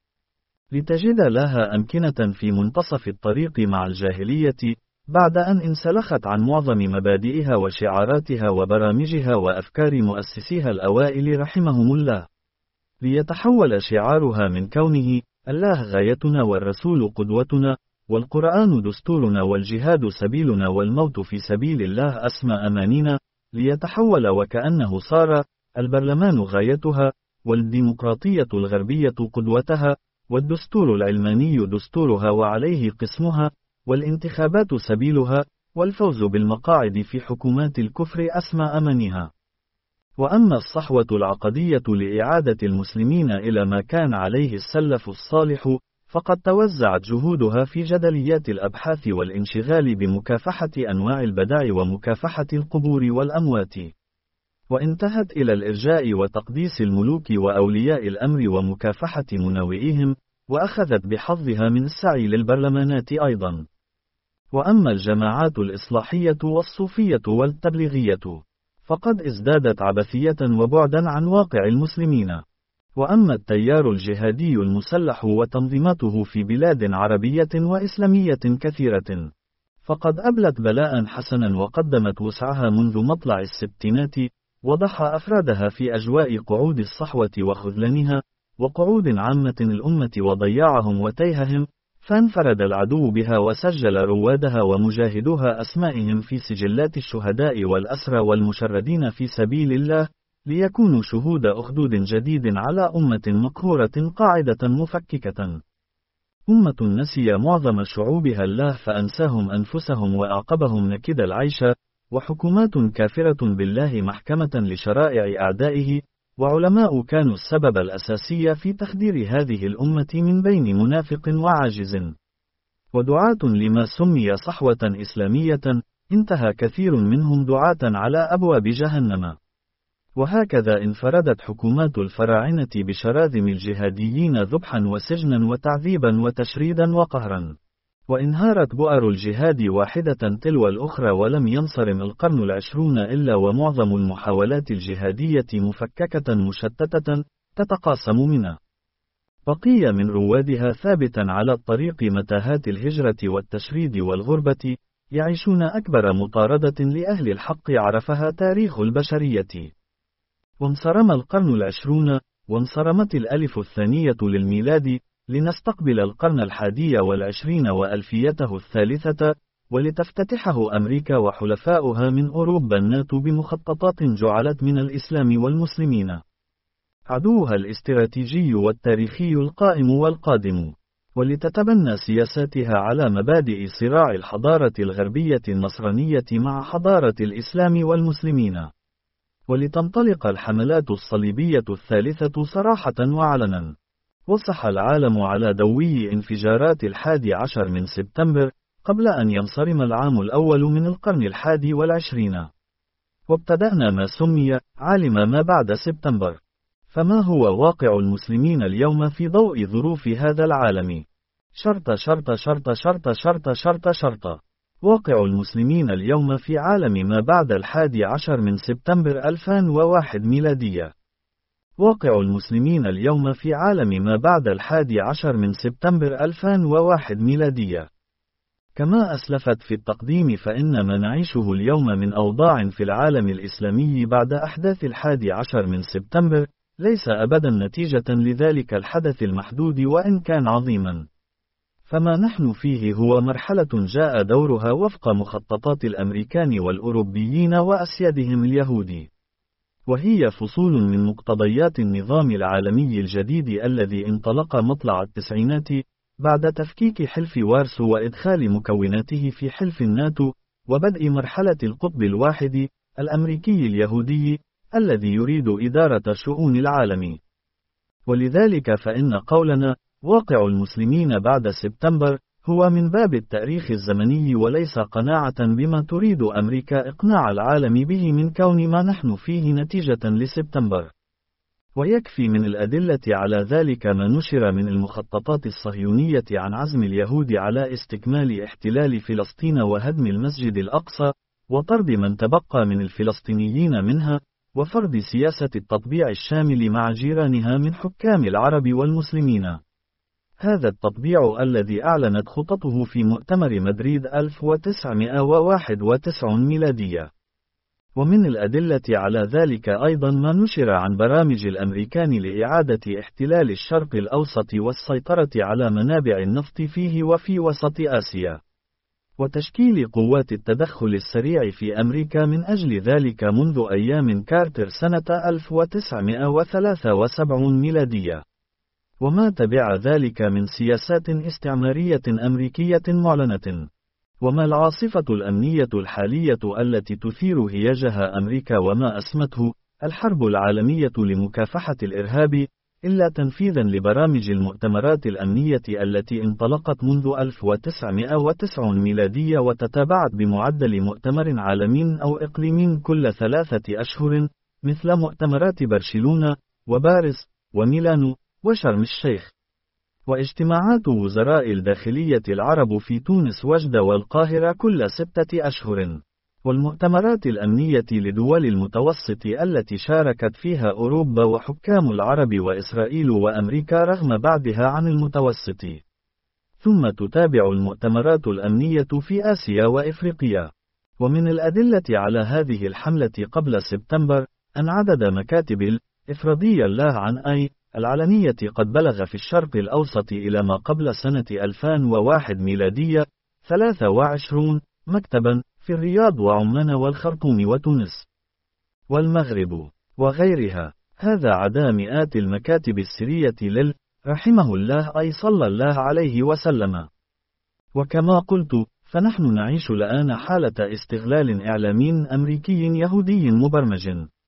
لتجد لها أمكنة في منتصف الطريق مع الجاهلية، بعد أن انسلخت عن معظم مبادئها وشعاراتها وبرامجها وأفكار مؤسسيها الأوائل رحمهم الله، ليتحول شعارها من كونه الله غايتنا والرسول قدوتنا والقرآن دستورنا والجهاد سبيلنا والموت في سبيل الله أسمى أمانينا، ليتحول وكأنه صار البرلمان غايتها، والديمقراطية الغربية قدوتها، والدستور العلماني دستورها وعليه قسمها، والانتخابات سبيلها، والفوز بالمقاعد في حكومات الكفر أسمى أمانها. وأما الصحوة العقدية لإعادة المسلمين إلى ما كان عليه السلف الصالح، فقد توزعت جهودها في جدليات الأبحاث والانشغال بمكافحة أنواع البدع ومكافحة القبور والأموات، وانتهت إلى الإرجاء وتقديس الملوك وأولياء الأمر ومكافحة مناوئيهم، وأخذت بحظها من السعي للبرلمانات أيضا. وأما الجماعات الإصلاحية والصوفية والتبليغية فقد ازدادت عبثية وبعدا عن واقع المسلمين. وأما التيار الجهادي المسلح وتنظيماته في بلاد عربية وإسلامية كثيرة فقد أبلت بلاء حسنا وقدمت وسعها منذ مطلع الستينات، وضحى أفرادها في أجواء قعود الصحوة وخذلانها، وقعود عامة الأمة وضياعهم وتيههم، فانفرد العدو بها وسجل روادها ومجاهدوها أسمائهم في سجلات الشهداء والأسرى والمشردين في سبيل الله، ليكونوا شهود أخدود جديد على أمة مقهورة قاعدة مفككة. أمة نسي معظم شعوبها الله فأنساهم أنفسهم وأعقبهم نكد العيش، وحكومات كافرة بالله محكمة لشرائع أعدائه، وعلماء كانوا السبب الأساسي في تخدير هذه الأمة من بين منافق وعاجز، ودعاة لما سمي صحوة إسلامية، انتهى كثير منهم دعاة على أبواب جهنم. وهكذا انفردت حكومات الفراعنة بشراذم الجهاديين ذبحا وسجنا وتعذيبا وتشريدا وقهرا، وانهارت بؤر الجهاد واحدة تلو الأخرى، ولم ينصرم القرن العشرون إلا ومعظم المحاولات الجهادية مفككة مشتتة تتقاسم منها بقية من روادها ثابتا على الطريق متاهات الهجرة والتشريد والغربة، يعيشون أكبر مطاردة لأهل الحق عرفها تاريخ البشرية. وانصرم القرن العشرون، وانصرمت الألف الثانية للميلاد، لنستقبل القرن الحادي والعشرين وألفيته الثالثة، ولتفتتحه أمريكا وحلفاؤها من أوروبا الناتو بمخططات جعلت من الإسلام والمسلمين عدوها الاستراتيجي والتاريخي القائم والقادم، ولتتبنى سياساتها على مبادئ صراع الحضارة الغربية النصرانية مع حضارة الإسلام والمسلمين، ولتنطلق الحملات الصليبية الثالثة صراحة وعلنا. وصح العالم على دوي انفجارات الحادي عشر من سبتمبر قبل أن ينصرم العام الأول من القرن الحادي والعشرين، وابتدأنا ما سمي عالم ما بعد سبتمبر. فما هو واقع المسلمين اليوم في ضوء ظروف هذا العالم؟ شرط شرط شرط شرط شرط شرط شرط واقع المسلمين اليوم في عالم ما بعد الحادي عشر من سبتمبر ألفين وواحد ميلادية. واقع المسلمين اليوم في عالم ما بعد الحادي عشر من سبتمبر ألفين وواحد ميلادية. كما أسلفت في التقديم، فإن ما نعيشه اليوم من أوضاع في العالم الإسلامي بعد أحداث الحادي عشر من سبتمبر ليس أبدا نتيجة لذلك الحدث المحدود وإن كان عظيما. فما نحن فيه هو مرحلة جاء دورها وفق مخططات الأمريكان والأوروبيين وأسيادهم اليهود، وهي فصول من مقتضيات النظام العالمي الجديد الذي انطلق مطلع التسعينات بعد تفكيك حلف وارسو وإدخال مكوناته في حلف الناتو، وبدء مرحلة القطب الواحد الأمريكي اليهودي الذي يريد إدارة شؤون العالم. ولذلك فإن قولنا واقع المسلمين بعد سبتمبر هو من باب التاريخ الزمني، وليس قناعة بما تريد أمريكا إقناع العالم به من كون ما نحن فيه نتيجة لسبتمبر. ويكفي من الأدلة على ذلك ما نشر من المخططات الصهيونية عن عزم اليهود على استكمال احتلال فلسطين وهدم المسجد الأقصى، وطرد من تبقى من الفلسطينيين منها، وفرض سياسة التطبيع الشامل مع جيرانها من حكام العرب والمسلمين. هذا التطبيع الذي أعلنت خططه في مؤتمر مدريد ألف وتسعمائة وواحد وتسعين ميلادية. ومن الأدلة على ذلك أيضا ما نشر عن برامج الأمريكان لإعادة احتلال الشرق الأوسط والسيطرة على منابع النفط فيه وفي وسط آسيا، وتشكيل قوات التدخل السريع في أمريكا من أجل ذلك منذ أيام كارتر سنة ألف وتسعمائة وثلاثة وسبعين ميلادية، وما تبع ذلك من سياسات استعمارية أمريكية معلنة. وما العاصفة الأمنية الحالية التي تثير هياجها أمريكا وما أسمته الحرب العالمية لمكافحة الإرهاب إلا تنفيذا لبرامج المؤتمرات الأمنية التي انطلقت منذ ألف وتسعمائة وتسعين ميلادية وتتابعت بمعدل مؤتمر عالمي أو إقليمي كل ثلاثة أشهر، مثل مؤتمرات برشلونة وباريس وميلانو وشرم الشيخ. واجتماعات وزراء الداخلية العرب في تونس وجدة والقاهرة كل ستة أشهر. والمؤتمرات الأمنية لدول المتوسط التي شاركت فيها أوروبا وحكام العرب وإسرائيل وأمريكا رغم بعدها عن المتوسط. ثم تتابع المؤتمرات الأمنية في آسيا وإفريقيا. ومن الأدلة على هذه الحملة قبل سبتمبر أن عدد مكاتب الإفرادي الله عن أي العلنية قد بلغ في الشرق الأوسط إلى ما قبل سنة ألفين وواحد ميلادية ثلاثة وعشرين مكتبا في الرياض وعمان والخرطوم وتونس والمغرب وغيرها. هذا عدا مئات المكاتب السرية لل رحمه الله أي صلى الله عليه وسلم. وكما قلت فنحن نعيش الآن حالة استغلال إعلامي أمريكي يهودي مبرمج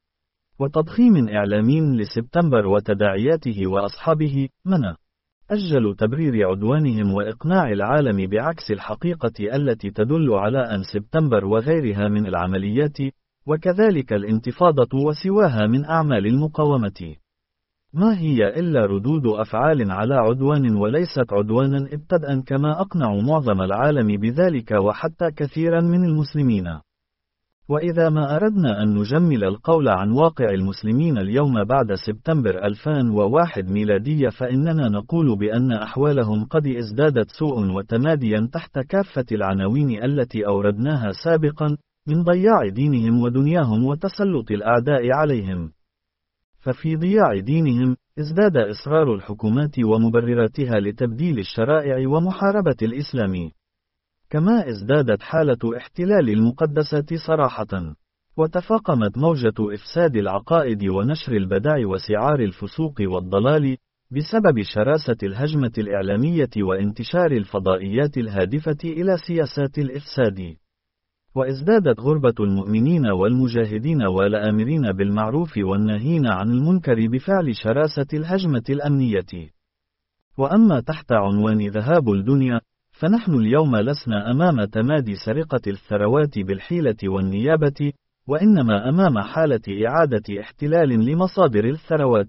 وتضخيم إعلامي لسبتمبر وتداعياته وأصحابه من أجل تبرير عدوانهم وإقناع العالم بعكس الحقيقة التي تدل على أن سبتمبر وغيرها من العمليات وكذلك الانتفاضة وسواها من أعمال المقاومة ما هي إلا ردود أفعال على عدوان وليست عدوانا ابتدأ كما أقنع معظم العالم بذلك وحتى كثيرا من المسلمين. وإذا ما أردنا أن نجمل القول عن واقع المسلمين اليوم بعد سبتمبر ألفين وواحد ميلادية فإننا نقول بأن أحوالهم قد ازدادت سوء وتماديا تحت كافة العناوين التي أوردناها سابقا من ضياع دينهم ودنياهم وتسلط الأعداء عليهم. ففي ضياع دينهم ازداد إصرار الحكومات ومبرراتها لتبديل الشرائع ومحاربة الإسلام. كما ازدادت حالة احتلال المقدسات صراحة. وتفاقمت موجة إفساد العقائد ونشر البدع وسعار الفسوق والضلال بسبب شراسة الهجمة الإعلامية وانتشار الفضائيات الهادفة إلى سياسات الإفساد. وازدادت غربة المؤمنين والمجاهدين والآمرين بالمعروف والناهين عن المنكر بفعل شراسة الهجمة الأمنية. وأما تحت عنوان ذهاب الدنيا فنحن اليوم لسنا أمام تمادي سرقة الثروات بالحيلة والنيابة وإنما أمام حالة إعادة احتلال لمصادر الثروات.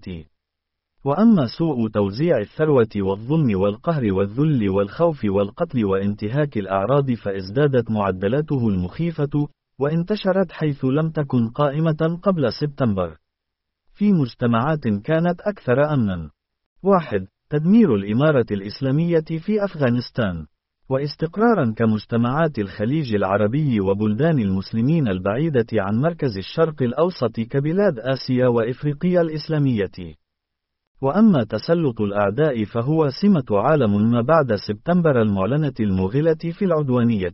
وأما سوء توزيع الثروة والظلم والقهر والذل والخوف والقتل وانتهاك الأعراض فازدادت معدلاته المخيفة وانتشرت حيث لم تكن قائمة قبل سبتمبر في مجتمعات كانت أكثر أمنا. واحد تدمير الإمارة الإسلامية في أفغانستان واستقرارا كمجتمعات الخليج العربي وبلدان المسلمين البعيدة عن مركز الشرق الأوسط كبلاد آسيا وإفريقيا الإسلامية. وأما تسلط الأعداء فهو سمة عالم ما بعد سبتمبر المعلنة المغلة في العدوانية.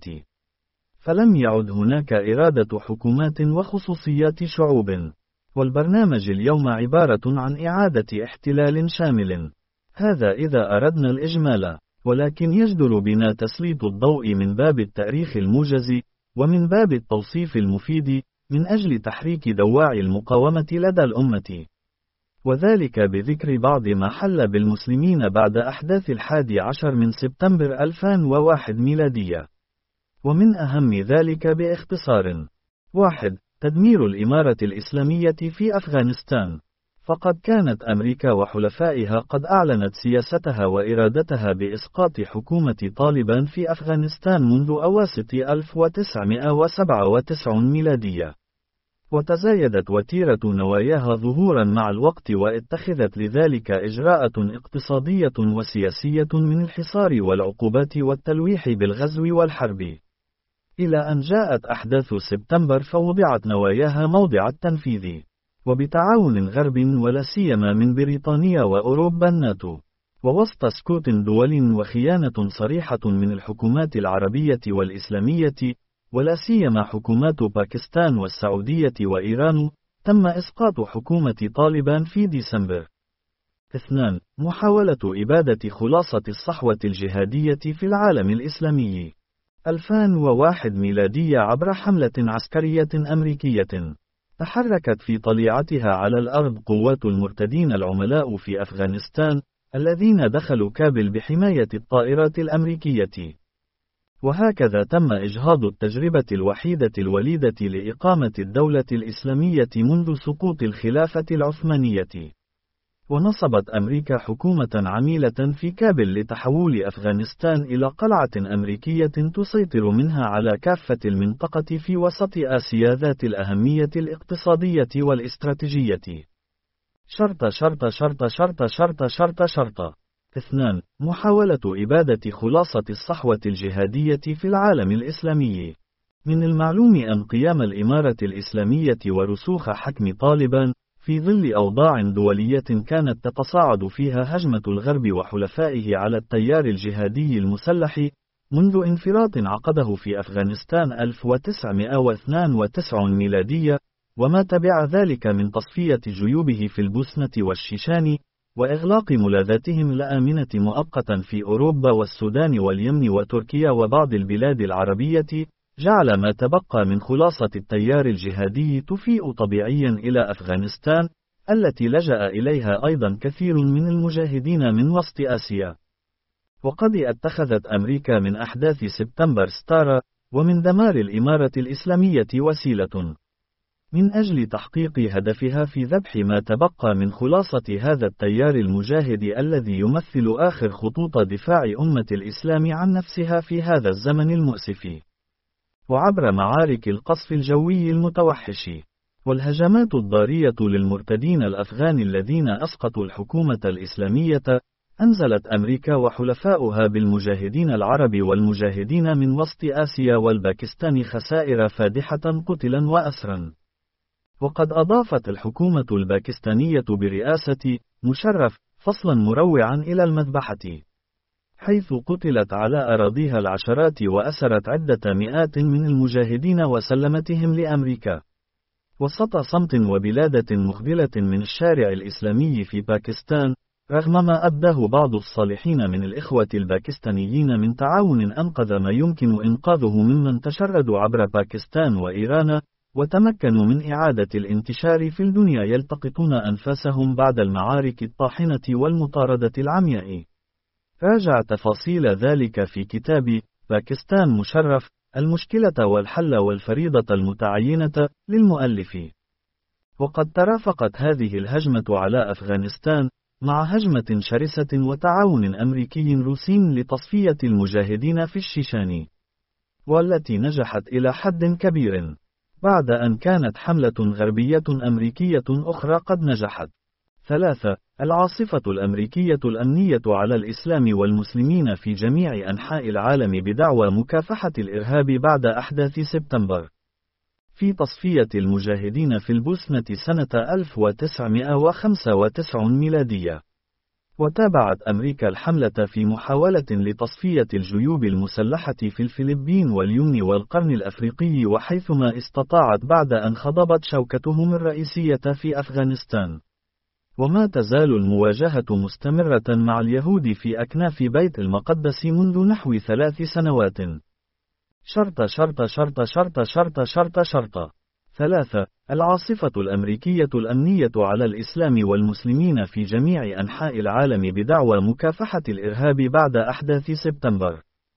فلم يعد هناك إرادة حكومات وخصوصيات شعوب. والبرنامج اليوم عبارة عن إعادة احتلال شامل. هذا إذا أردنا الإجمال. ولكن يجدر بنا تسليط الضوء من باب التاريخ الموجز ومن باب التوصيف المفيد من أجل تحريك دواعي المقاومة لدى الأمة. وذلك بذكر بعض ما حل بالمسلمين بعد أحداث الحادي عشر من سبتمبر ألفين وواحد ميلادية. ومن أهم ذلك باختصار: واحد تدمير الإمارة الإسلامية في أفغانستان. فقد كانت أمريكا وحلفائها قد أعلنت سياستها وإرادتها بإسقاط حكومة طالبان في أفغانستان منذ أواسط ألف وتسعمائة وسبعة وتسعين ميلادية. وتزايدت وتيرة نواياها ظهورا مع الوقت واتخذت لذلك إجراءات اقتصادية وسياسية من الحصار والعقوبات والتلويح بالغزو والحرب. إلى أن جاءت أحداث سبتمبر فوضعت نواياها موضع التنفيذ. وبتعاون غرب ولا سيما من بريطانيا وأوروبا الناتو. ووسط سكوت دول وخيانة صريحة من الحكومات العربية والإسلامية ولا سيما حكومات باكستان والسعودية وإيران تم إسقاط حكومة طالبان في ديسمبر. اثنان محاولة إبادة خلاصة الصحوة الجهادية في العالم الإسلامي ألفين وواحد ميلادية عبر حملة عسكرية أمريكية. تحركت في طليعتها على الأرض قوات المرتدين العملاء في أفغانستان الذين دخلوا كابل بحماية الطائرات الأمريكية. وهكذا تم إجهاض التجربة الوحيدة الوليدة لإقامة الدولة الإسلامية منذ سقوط الخلافة العثمانية. ونصبت أمريكا حكومة عميلة في كابل لتحويل أفغانستان إلى قلعة أمريكية تسيطر منها على كافة المنطقة في وسط آسيا ذات الأهمية الاقتصادية والاستراتيجية. شرط شرط شرط شرط شرط شرط شرط. اثنان. محاولة إبادة خلاصة الصحوة الجهادية في العالم الإسلامي. من المعلوم أن قيام الإمارة الإسلامية ورسوخ حكم طالبان في ظل أوضاع دولية كانت تتصاعد فيها هجمة الغرب وحلفائه على التيار الجهادي المسلح منذ انفراط عقده في أفغانستان ألف وتسعمائة واثنين وتسعين ميلادية، وما تبع ذلك من تصفية جيوبه في البوسنة والشيشان، وإغلاق ملاذاتهم الآمنة مؤقتا في أوروبا والسودان واليمن وتركيا وبعض البلاد العربية، جعل ما تبقى من خلاصة التيار الجهادي تفيء طبيعيا إلى أفغانستان، التي لجأ إليها أيضا كثير من المجاهدين من وسط آسيا. وقد اتخذت أمريكا من أحداث سبتمبر ستارة ومن دمار الإمارة الإسلامية وسيلة من أجل تحقيق هدفها في ذبح ما تبقى من خلاصة هذا التيار المجاهد الذي يمثل آخر خطوط دفاع أمة الإسلام عن نفسها في هذا الزمن المؤسف. وعبر معارك القصف الجوي المتوحش والهجمات الضارية للمرتدين الأفغان الذين أسقطوا الحكومة الإسلامية، أنزلت أمريكا وحلفاؤها بالمجاهدين العرب والمجاهدين من وسط آسيا والباكستان خسائر فادحة قتلا وأسرا. وقد أضافت الحكومة الباكستانية برئاسة مشرف فصلا مروعا إلى المذبحة، حيث قتلت على أراضيها العشرات وأسرت عدة مئات من المجاهدين وسلمتهم لأمريكا. وسط صمت وبلادة مخبلة من الشارع الإسلامي في باكستان، رغم ما أبداه بعض الصالحين من الإخوة الباكستانيين من تعاون أنقذ ما يمكن إنقاذه ممن تشردوا عبر باكستان وإيران وتمكنوا من إعادة الانتشار في الدنيا يلتقطون أنفاسهم بعد المعارك الطاحنة والمطاردة العمياء. راجع تفاصيل ذلك في كتاب باكستان مشرف، المشكلة والحل والفريضة المتعينة للمؤلف. وقد ترافقت هذه الهجمة على أفغانستان مع هجمة شرسة وتعاون أمريكي روسي لتصفية المجاهدين في الشيشان، والتي نجحت إلى حد كبير، بعد أن كانت حملة غربية أمريكية أخرى قد نجحت. ثلاثة. العاصفة الأمريكية الأمنية على الإسلام والمسلمين في جميع أنحاء العالم بدعوى مكافحة الإرهاب بعد أحداث سبتمبر. في تصفية المجاهدين في البوسنة سنة ألف وتسعمائة وخمسة وتسعين ميلادية. وتابعت أمريكا الحملة في محاولة لتصفية الجيوب المسلحة في الفلبين واليمن والقرن الأفريقي وحيثما استطاعت بعد أن خضبت شوكتهم الرئيسية في أفغانستان. وما تزال المواجهة مستمرة مع اليهود في أكناف بيت المقدس منذ نحو ثلاث سنوات. شرط شرط شرط شرط شرط شرط شرط. ثلاثة. العاصفة الأمريكية الأمنية على الإسلام والمسلمين في جميع أنحاء العالم بدعوى مكافحة الإرهاب بعد أحداث سبتمبر.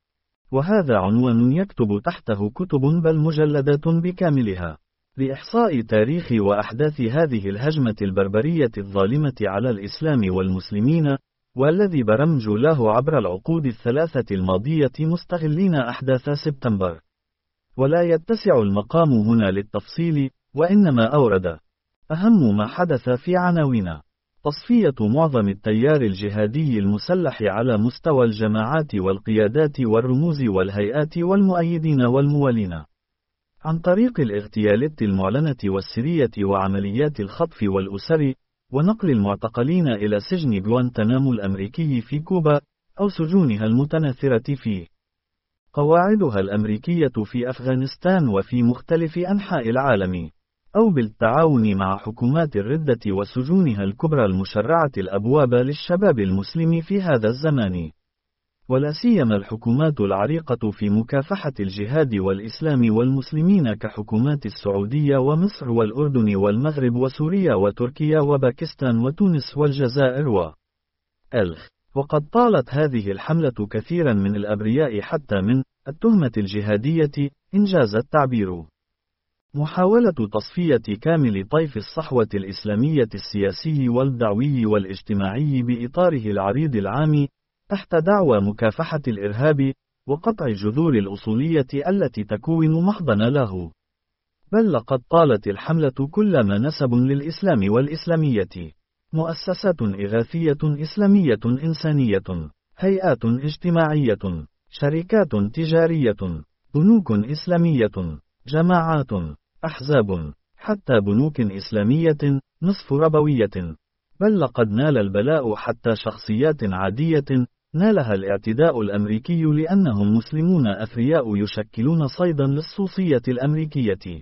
وهذا عنوان يكتب تحته كتب بل مجلدات بكاملها لإحصاء تاريخ وأحداث هذه الهجمة البربرية الظالمة على الإسلام والمسلمين، والذي برمجوا له عبر العقود الثلاثة الماضية مستغلين أحداث سبتمبر. ولا يتسع المقام هنا للتفصيل، وإنما أورد أهم ما حدث في عناوين: تصفية معظم التيار الجهادي المسلح على مستوى الجماعات والقيادات والرموز والهيئات والمؤيدين والموالين، عن طريق الاغتيالات المعلنة والسرية وعمليات الخطف والأسر، ونقل المعتقلين إلى سجن غوانتنامو الأمريكي في كوبا، أو سجونها المتناثرة فيه. قواعدها الأمريكية في أفغانستان وفي مختلف أنحاء العالم، أو بالتعاون مع حكومات الردة وسجونها الكبرى المشرعة الأبواب للشباب المسلم في هذا الزمان، ولا سيما الحكومات العريقة في مكافحة الجهاد والإسلام والمسلمين كحكومات السعودية ومصر والأردن والمغرب وسوريا وتركيا وباكستان وتونس والجزائر والخ. وقد طالت هذه الحملة كثيرا من الأبرياء حتى من التهمة الجهادية، إنجاز التعبير. محاولة تصفية كامل طيف الصحوة الإسلامية السياسي والدعوي والاجتماعي بإطاره العريض العام، تحت دعوى مكافحة الإرهاب، وقطع جذور الأصولية التي تكون محضن له. بل لقد طالت الحملة كلما نسب للإسلام والإسلامية. مؤسسات إغاثية إسلامية إنسانية، هيئات اجتماعية، شركات تجارية، بنوك إسلامية، جماعات، أحزاب، حتى بنوك إسلامية، نصف ربوية. بل لقد نال البلاء حتى شخصيات عادية، نالها الاعتداء الأمريكي لأنهم مسلمون أثرياء يشكلون صيدا للصوصية الأمريكية.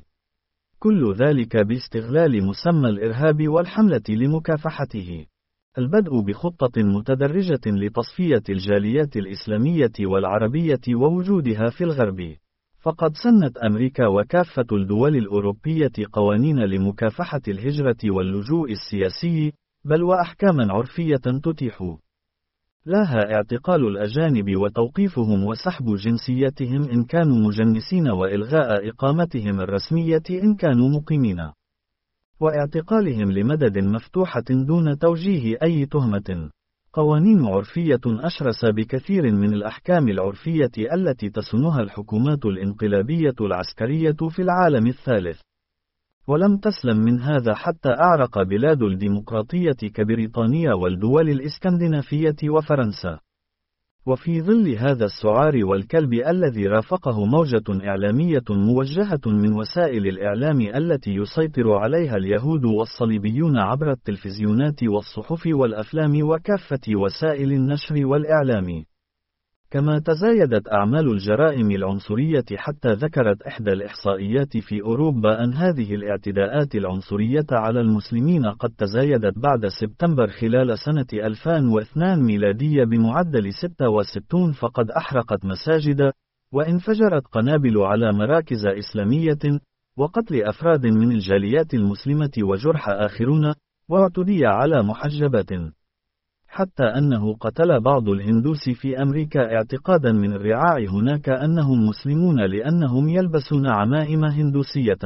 كل ذلك باستغلال مسمى الإرهاب والحملة لمكافحته. البدء بخطة متدرجة لتصفية الجاليات الإسلامية والعربية ووجودها في الغرب. فقد سنت أمريكا وكافة الدول الأوروبية قوانين لمكافحة الهجرة واللجوء السياسي، بل وأحكاما عرفية تتيح لها اعتقال الأجانب وتوقيفهم وسحب جنسيتهم إن كانوا مجنسين وإلغاء إقامتهم الرسمية إن كانوا مقيمين، واعتقالهم لمدد مفتوحة دون توجيه أي تهمة. قوانين عرفية أشرس بكثير من الأحكام العرفية التي تسنها الحكومات الانقلابية العسكرية في العالم الثالث. ولم تسلم من هذا حتى أعرق بلاد الديمقراطية كبريطانيا والدول الإسكندنافية وفرنسا. وفي ظل هذا السعار والكلب الذي رافقه موجة إعلامية موجهة من وسائل الإعلام التي يسيطر عليها اليهود والصليبيون عبر التلفزيونات والصحف والأفلام وكافة وسائل النشر والإعلام. كما تزايدت أعمال الجرائم العنصرية، حتى ذكرت إحدى الإحصائيات في أوروبا أن هذه الاعتداءات العنصرية على المسلمين قد تزايدت بعد سبتمبر خلال سنة ألفين واثنين ميلادية بمعدل ستة وستين، فقد أحرقت مساجد، وانفجرت قنابل على مراكز إسلامية، وقتل أفراد من الجاليات المسلمة وجرح آخرون، واعتدي على محجبات. حتى أنه قتل بعض الهندوس في أمريكا اعتقادا من الرعاع هناك أنهم مسلمون لأنهم يلبسون عمائم هندوسية.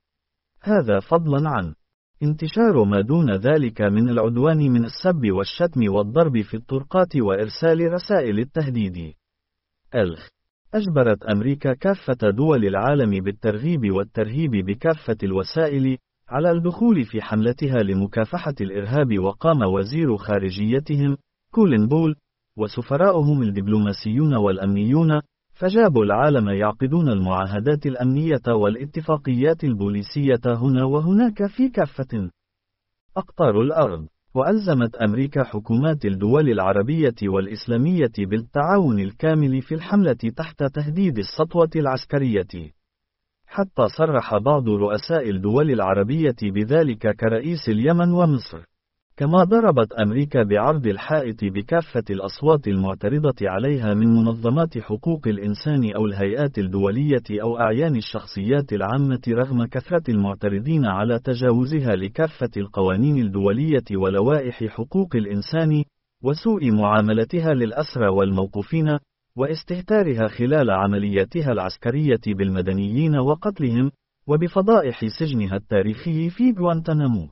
هذا فضلا عن انتشار ما دون ذلك من العدوان من السب والشتم والضرب في الطرقات وإرسال رسائل التهديد. ألخ أجبرت أمريكا كافة دول العالم بالترغيب والترهيب بكافة الوسائل على الدخول في حملتها لمكافحة الإرهاب، وقام وزير خارجيتهم كولين بول وسفراؤهم الدبلوماسيون والأمنيون فجابوا العالم يعقدون المعاهدات الأمنية والاتفاقيات البوليسية هنا وهناك في كافة أقطار الأرض. وألزمت أمريكا حكومات الدول العربية والإسلامية بالتعاون الكامل في الحملة تحت تهديد السطوة العسكرية، حتى صرح بعض رؤساء الدول العربية بذلك كرئيس اليمن ومصر. كما ضربت أمريكا بعرض الحائط بكافة الأصوات المعترضة عليها من منظمات حقوق الإنسان أو الهيئات الدولية أو أعيان الشخصيات العامة، رغم كثرة المعترضين على تجاوزها لكافة القوانين الدولية ولوائح حقوق الإنسان، وسوء معاملتها للأسرى والموقوفين، واستهتارها خلال عملياتها العسكرية بالمدنيين وقتلهم، وبفضائح سجنها التاريخي في غوانتنامو.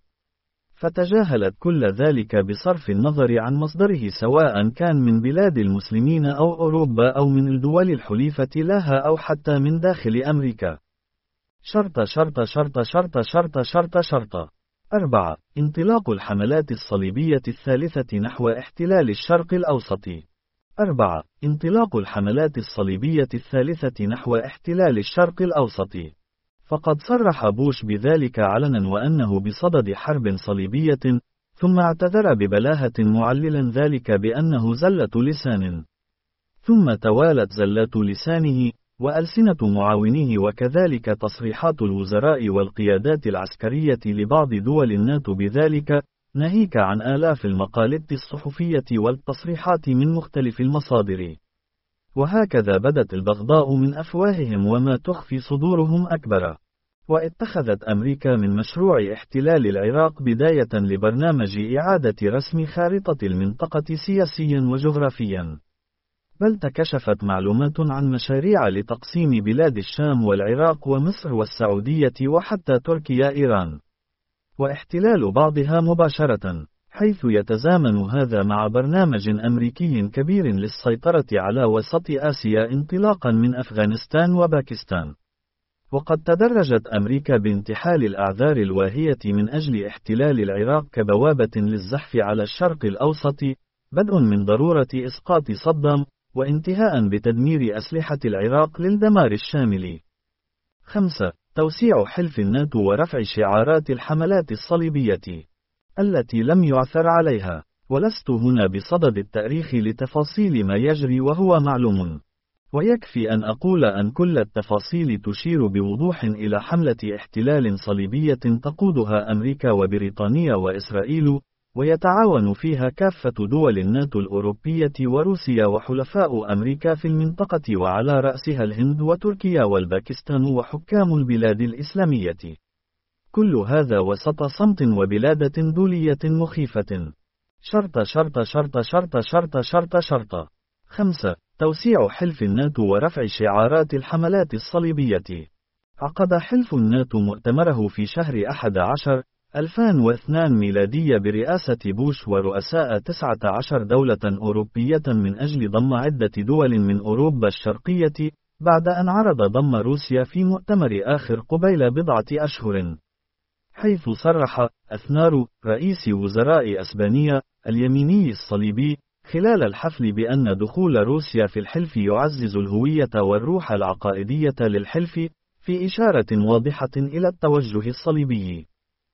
فتجاهلت كل ذلك بصرف النظر عن مصدره، سواء كان من بلاد المسلمين أو أوروبا أو من الدول الحليفة لها أو حتى من داخل أمريكا. شرط شرط شرط شرط شرط شرط شرط أربعة. انطلاق الحملات الصليبية الثالثة نحو احتلال الشرق الأوسط. أربعة. انطلاق الحملات الصليبية الثالثة نحو احتلال الشرق الأوسط. فقد صرح بوش بذلك علنا وأنه بصدد حرب صليبية، ثم اعتذر ببلاهة معللا ذلك بأنه زلة لسان. ثم توالت زلات لسانه وألسنة معاونيه، وكذلك تصريحات الوزراء والقيادات العسكرية لبعض دول الناتو بذلك، ناهيك عن آلاف المقالات الصحفية والتصريحات من مختلف المصادر. وهكذا بدت البغضاء من أفواههم وما تخفي صدورهم أكبر. واتخذت أمريكا من مشروع احتلال العراق بداية لبرنامج إعادة رسم خارطة المنطقة سياسيا وجغرافيا. بل تكشفت معلومات عن مشاريع لتقسيم بلاد الشام والعراق ومصر والسعودية وحتى تركيا إيران، واحتلال بعضها مباشرة، حيث يتزامن هذا مع برنامج أمريكي كبير للسيطرة على وسط آسيا انطلاقا من أفغانستان وباكستان. وقد تدرجت أمريكا بانتحال الأعذار الواهية من أجل احتلال العراق كبوابة للزحف على الشرق الأوسط، بدء من ضرورة إسقاط صدام، وانتهاء بتدمير أسلحة العراق للدمار الشامل. خمسة. توسيع حلف الناتو ورفع شعارات الحملات الصليبية التي لم يعثر عليها، ولست هنا بصدد التاريخ لتفاصيل ما يجري وهو معلوم، ويكفي أن أقول أن كل التفاصيل تشير بوضوح إلى حملة احتلال صليبية تقودها أمريكا وبريطانيا وإسرائيل، ويتعاون فيها كافة دول الناتو الأوروبية وروسيا وحلفاء أمريكا في المنطقة، وعلى رأسها الهند وتركيا والباكستان وحكام البلاد الإسلامية. كل هذا وسط صمت وبلادة دولية مخيفة. شرط شرط شرط شرط شرط شرط شرط. خمسة. توسيع حلف الناتو ورفع شعارات الحملات الصليبية. عقد حلف الناتو مؤتمره في شهر أحد عشر ألفين واثنين ميلادية برئاسة بوش ورؤساء تسعة عشر دولة أوروبية من أجل ضم عدة دول من أوروبا الشرقية، بعد أن عرض ضم روسيا في مؤتمر آخر قبيل بضعة أشهر، حيث صرح أثنار رئيس وزراء أسبانيا اليميني الصليبي خلال الحفل بأن دخول روسيا في الحلف يعزز الهوية والروح العقائدية للحلف، في إشارة واضحة إلى التوجه الصليبي.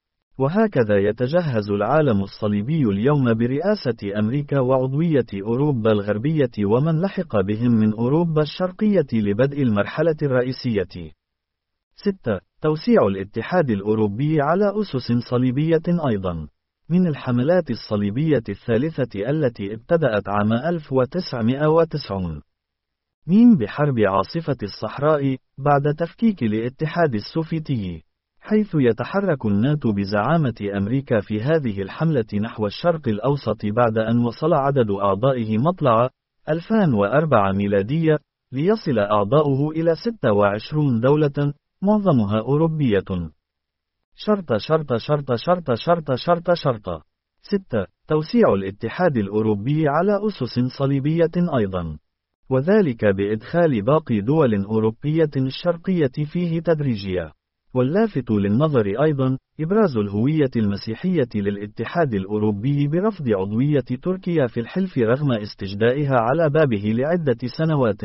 وهكذا يتجهز العالم الصليبي اليوم برئاسة أمريكا وعضوية أوروبا الغربية ومن لحق بهم من أوروبا الشرقية لبدء المرحلة الرئيسية. ستة. توسيع الاتحاد الأوروبي على أسس صليبية أيضا. من الحملات الصليبية الثالثة التي ابتدأت عام ألف وتسعمائة وتسعين من بحرب عاصفة الصحراء بعد تفكيك الاتحاد السوفيتي، حيث يتحرك الناتو بزعامة أمريكا في هذه الحملة نحو الشرق الأوسط بعد أن وصل عدد أعضائه مطلع ألفين وأربعة ميلادية، ليصل أعضاؤه إلى ستة وعشرين دولة معظمها أوروبية. شرط شرط شرط شرط شرط شرط شرط. ستة. توسيع الاتحاد الأوروبي على أسس صليبية أيضا، وذلك بإدخال باقي دول أوروبية الشرقية فيه تدريجيا. واللافت للنظر أيضا إبراز الهوية المسيحية للاتحاد الأوروبي برفض عضوية تركيا في الحلف رغم استجدائها على بابه لعدة سنوات،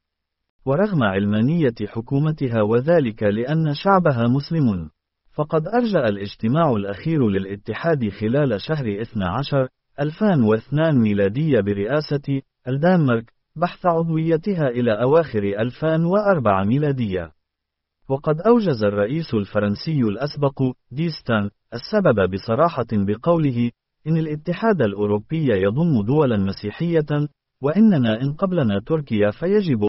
ورغم علمانية حكومتها، وذلك لأن شعبها مسلم. فقد أرجأ الاجتماع الأخير للاتحاد خلال شهر اثني عشر ألفين واثنين ميلادية برئاسة الدنمارك بحث عضويتها إلى أواخر ألفين وأربعة ميلادية. وقد أوجز الرئيس الفرنسي الأسبق ديستان السبب بصراحة بقوله إن الاتحاد الأوروبي يضم دولا مسيحية، وإننا إن قبلنا تركيا فيجب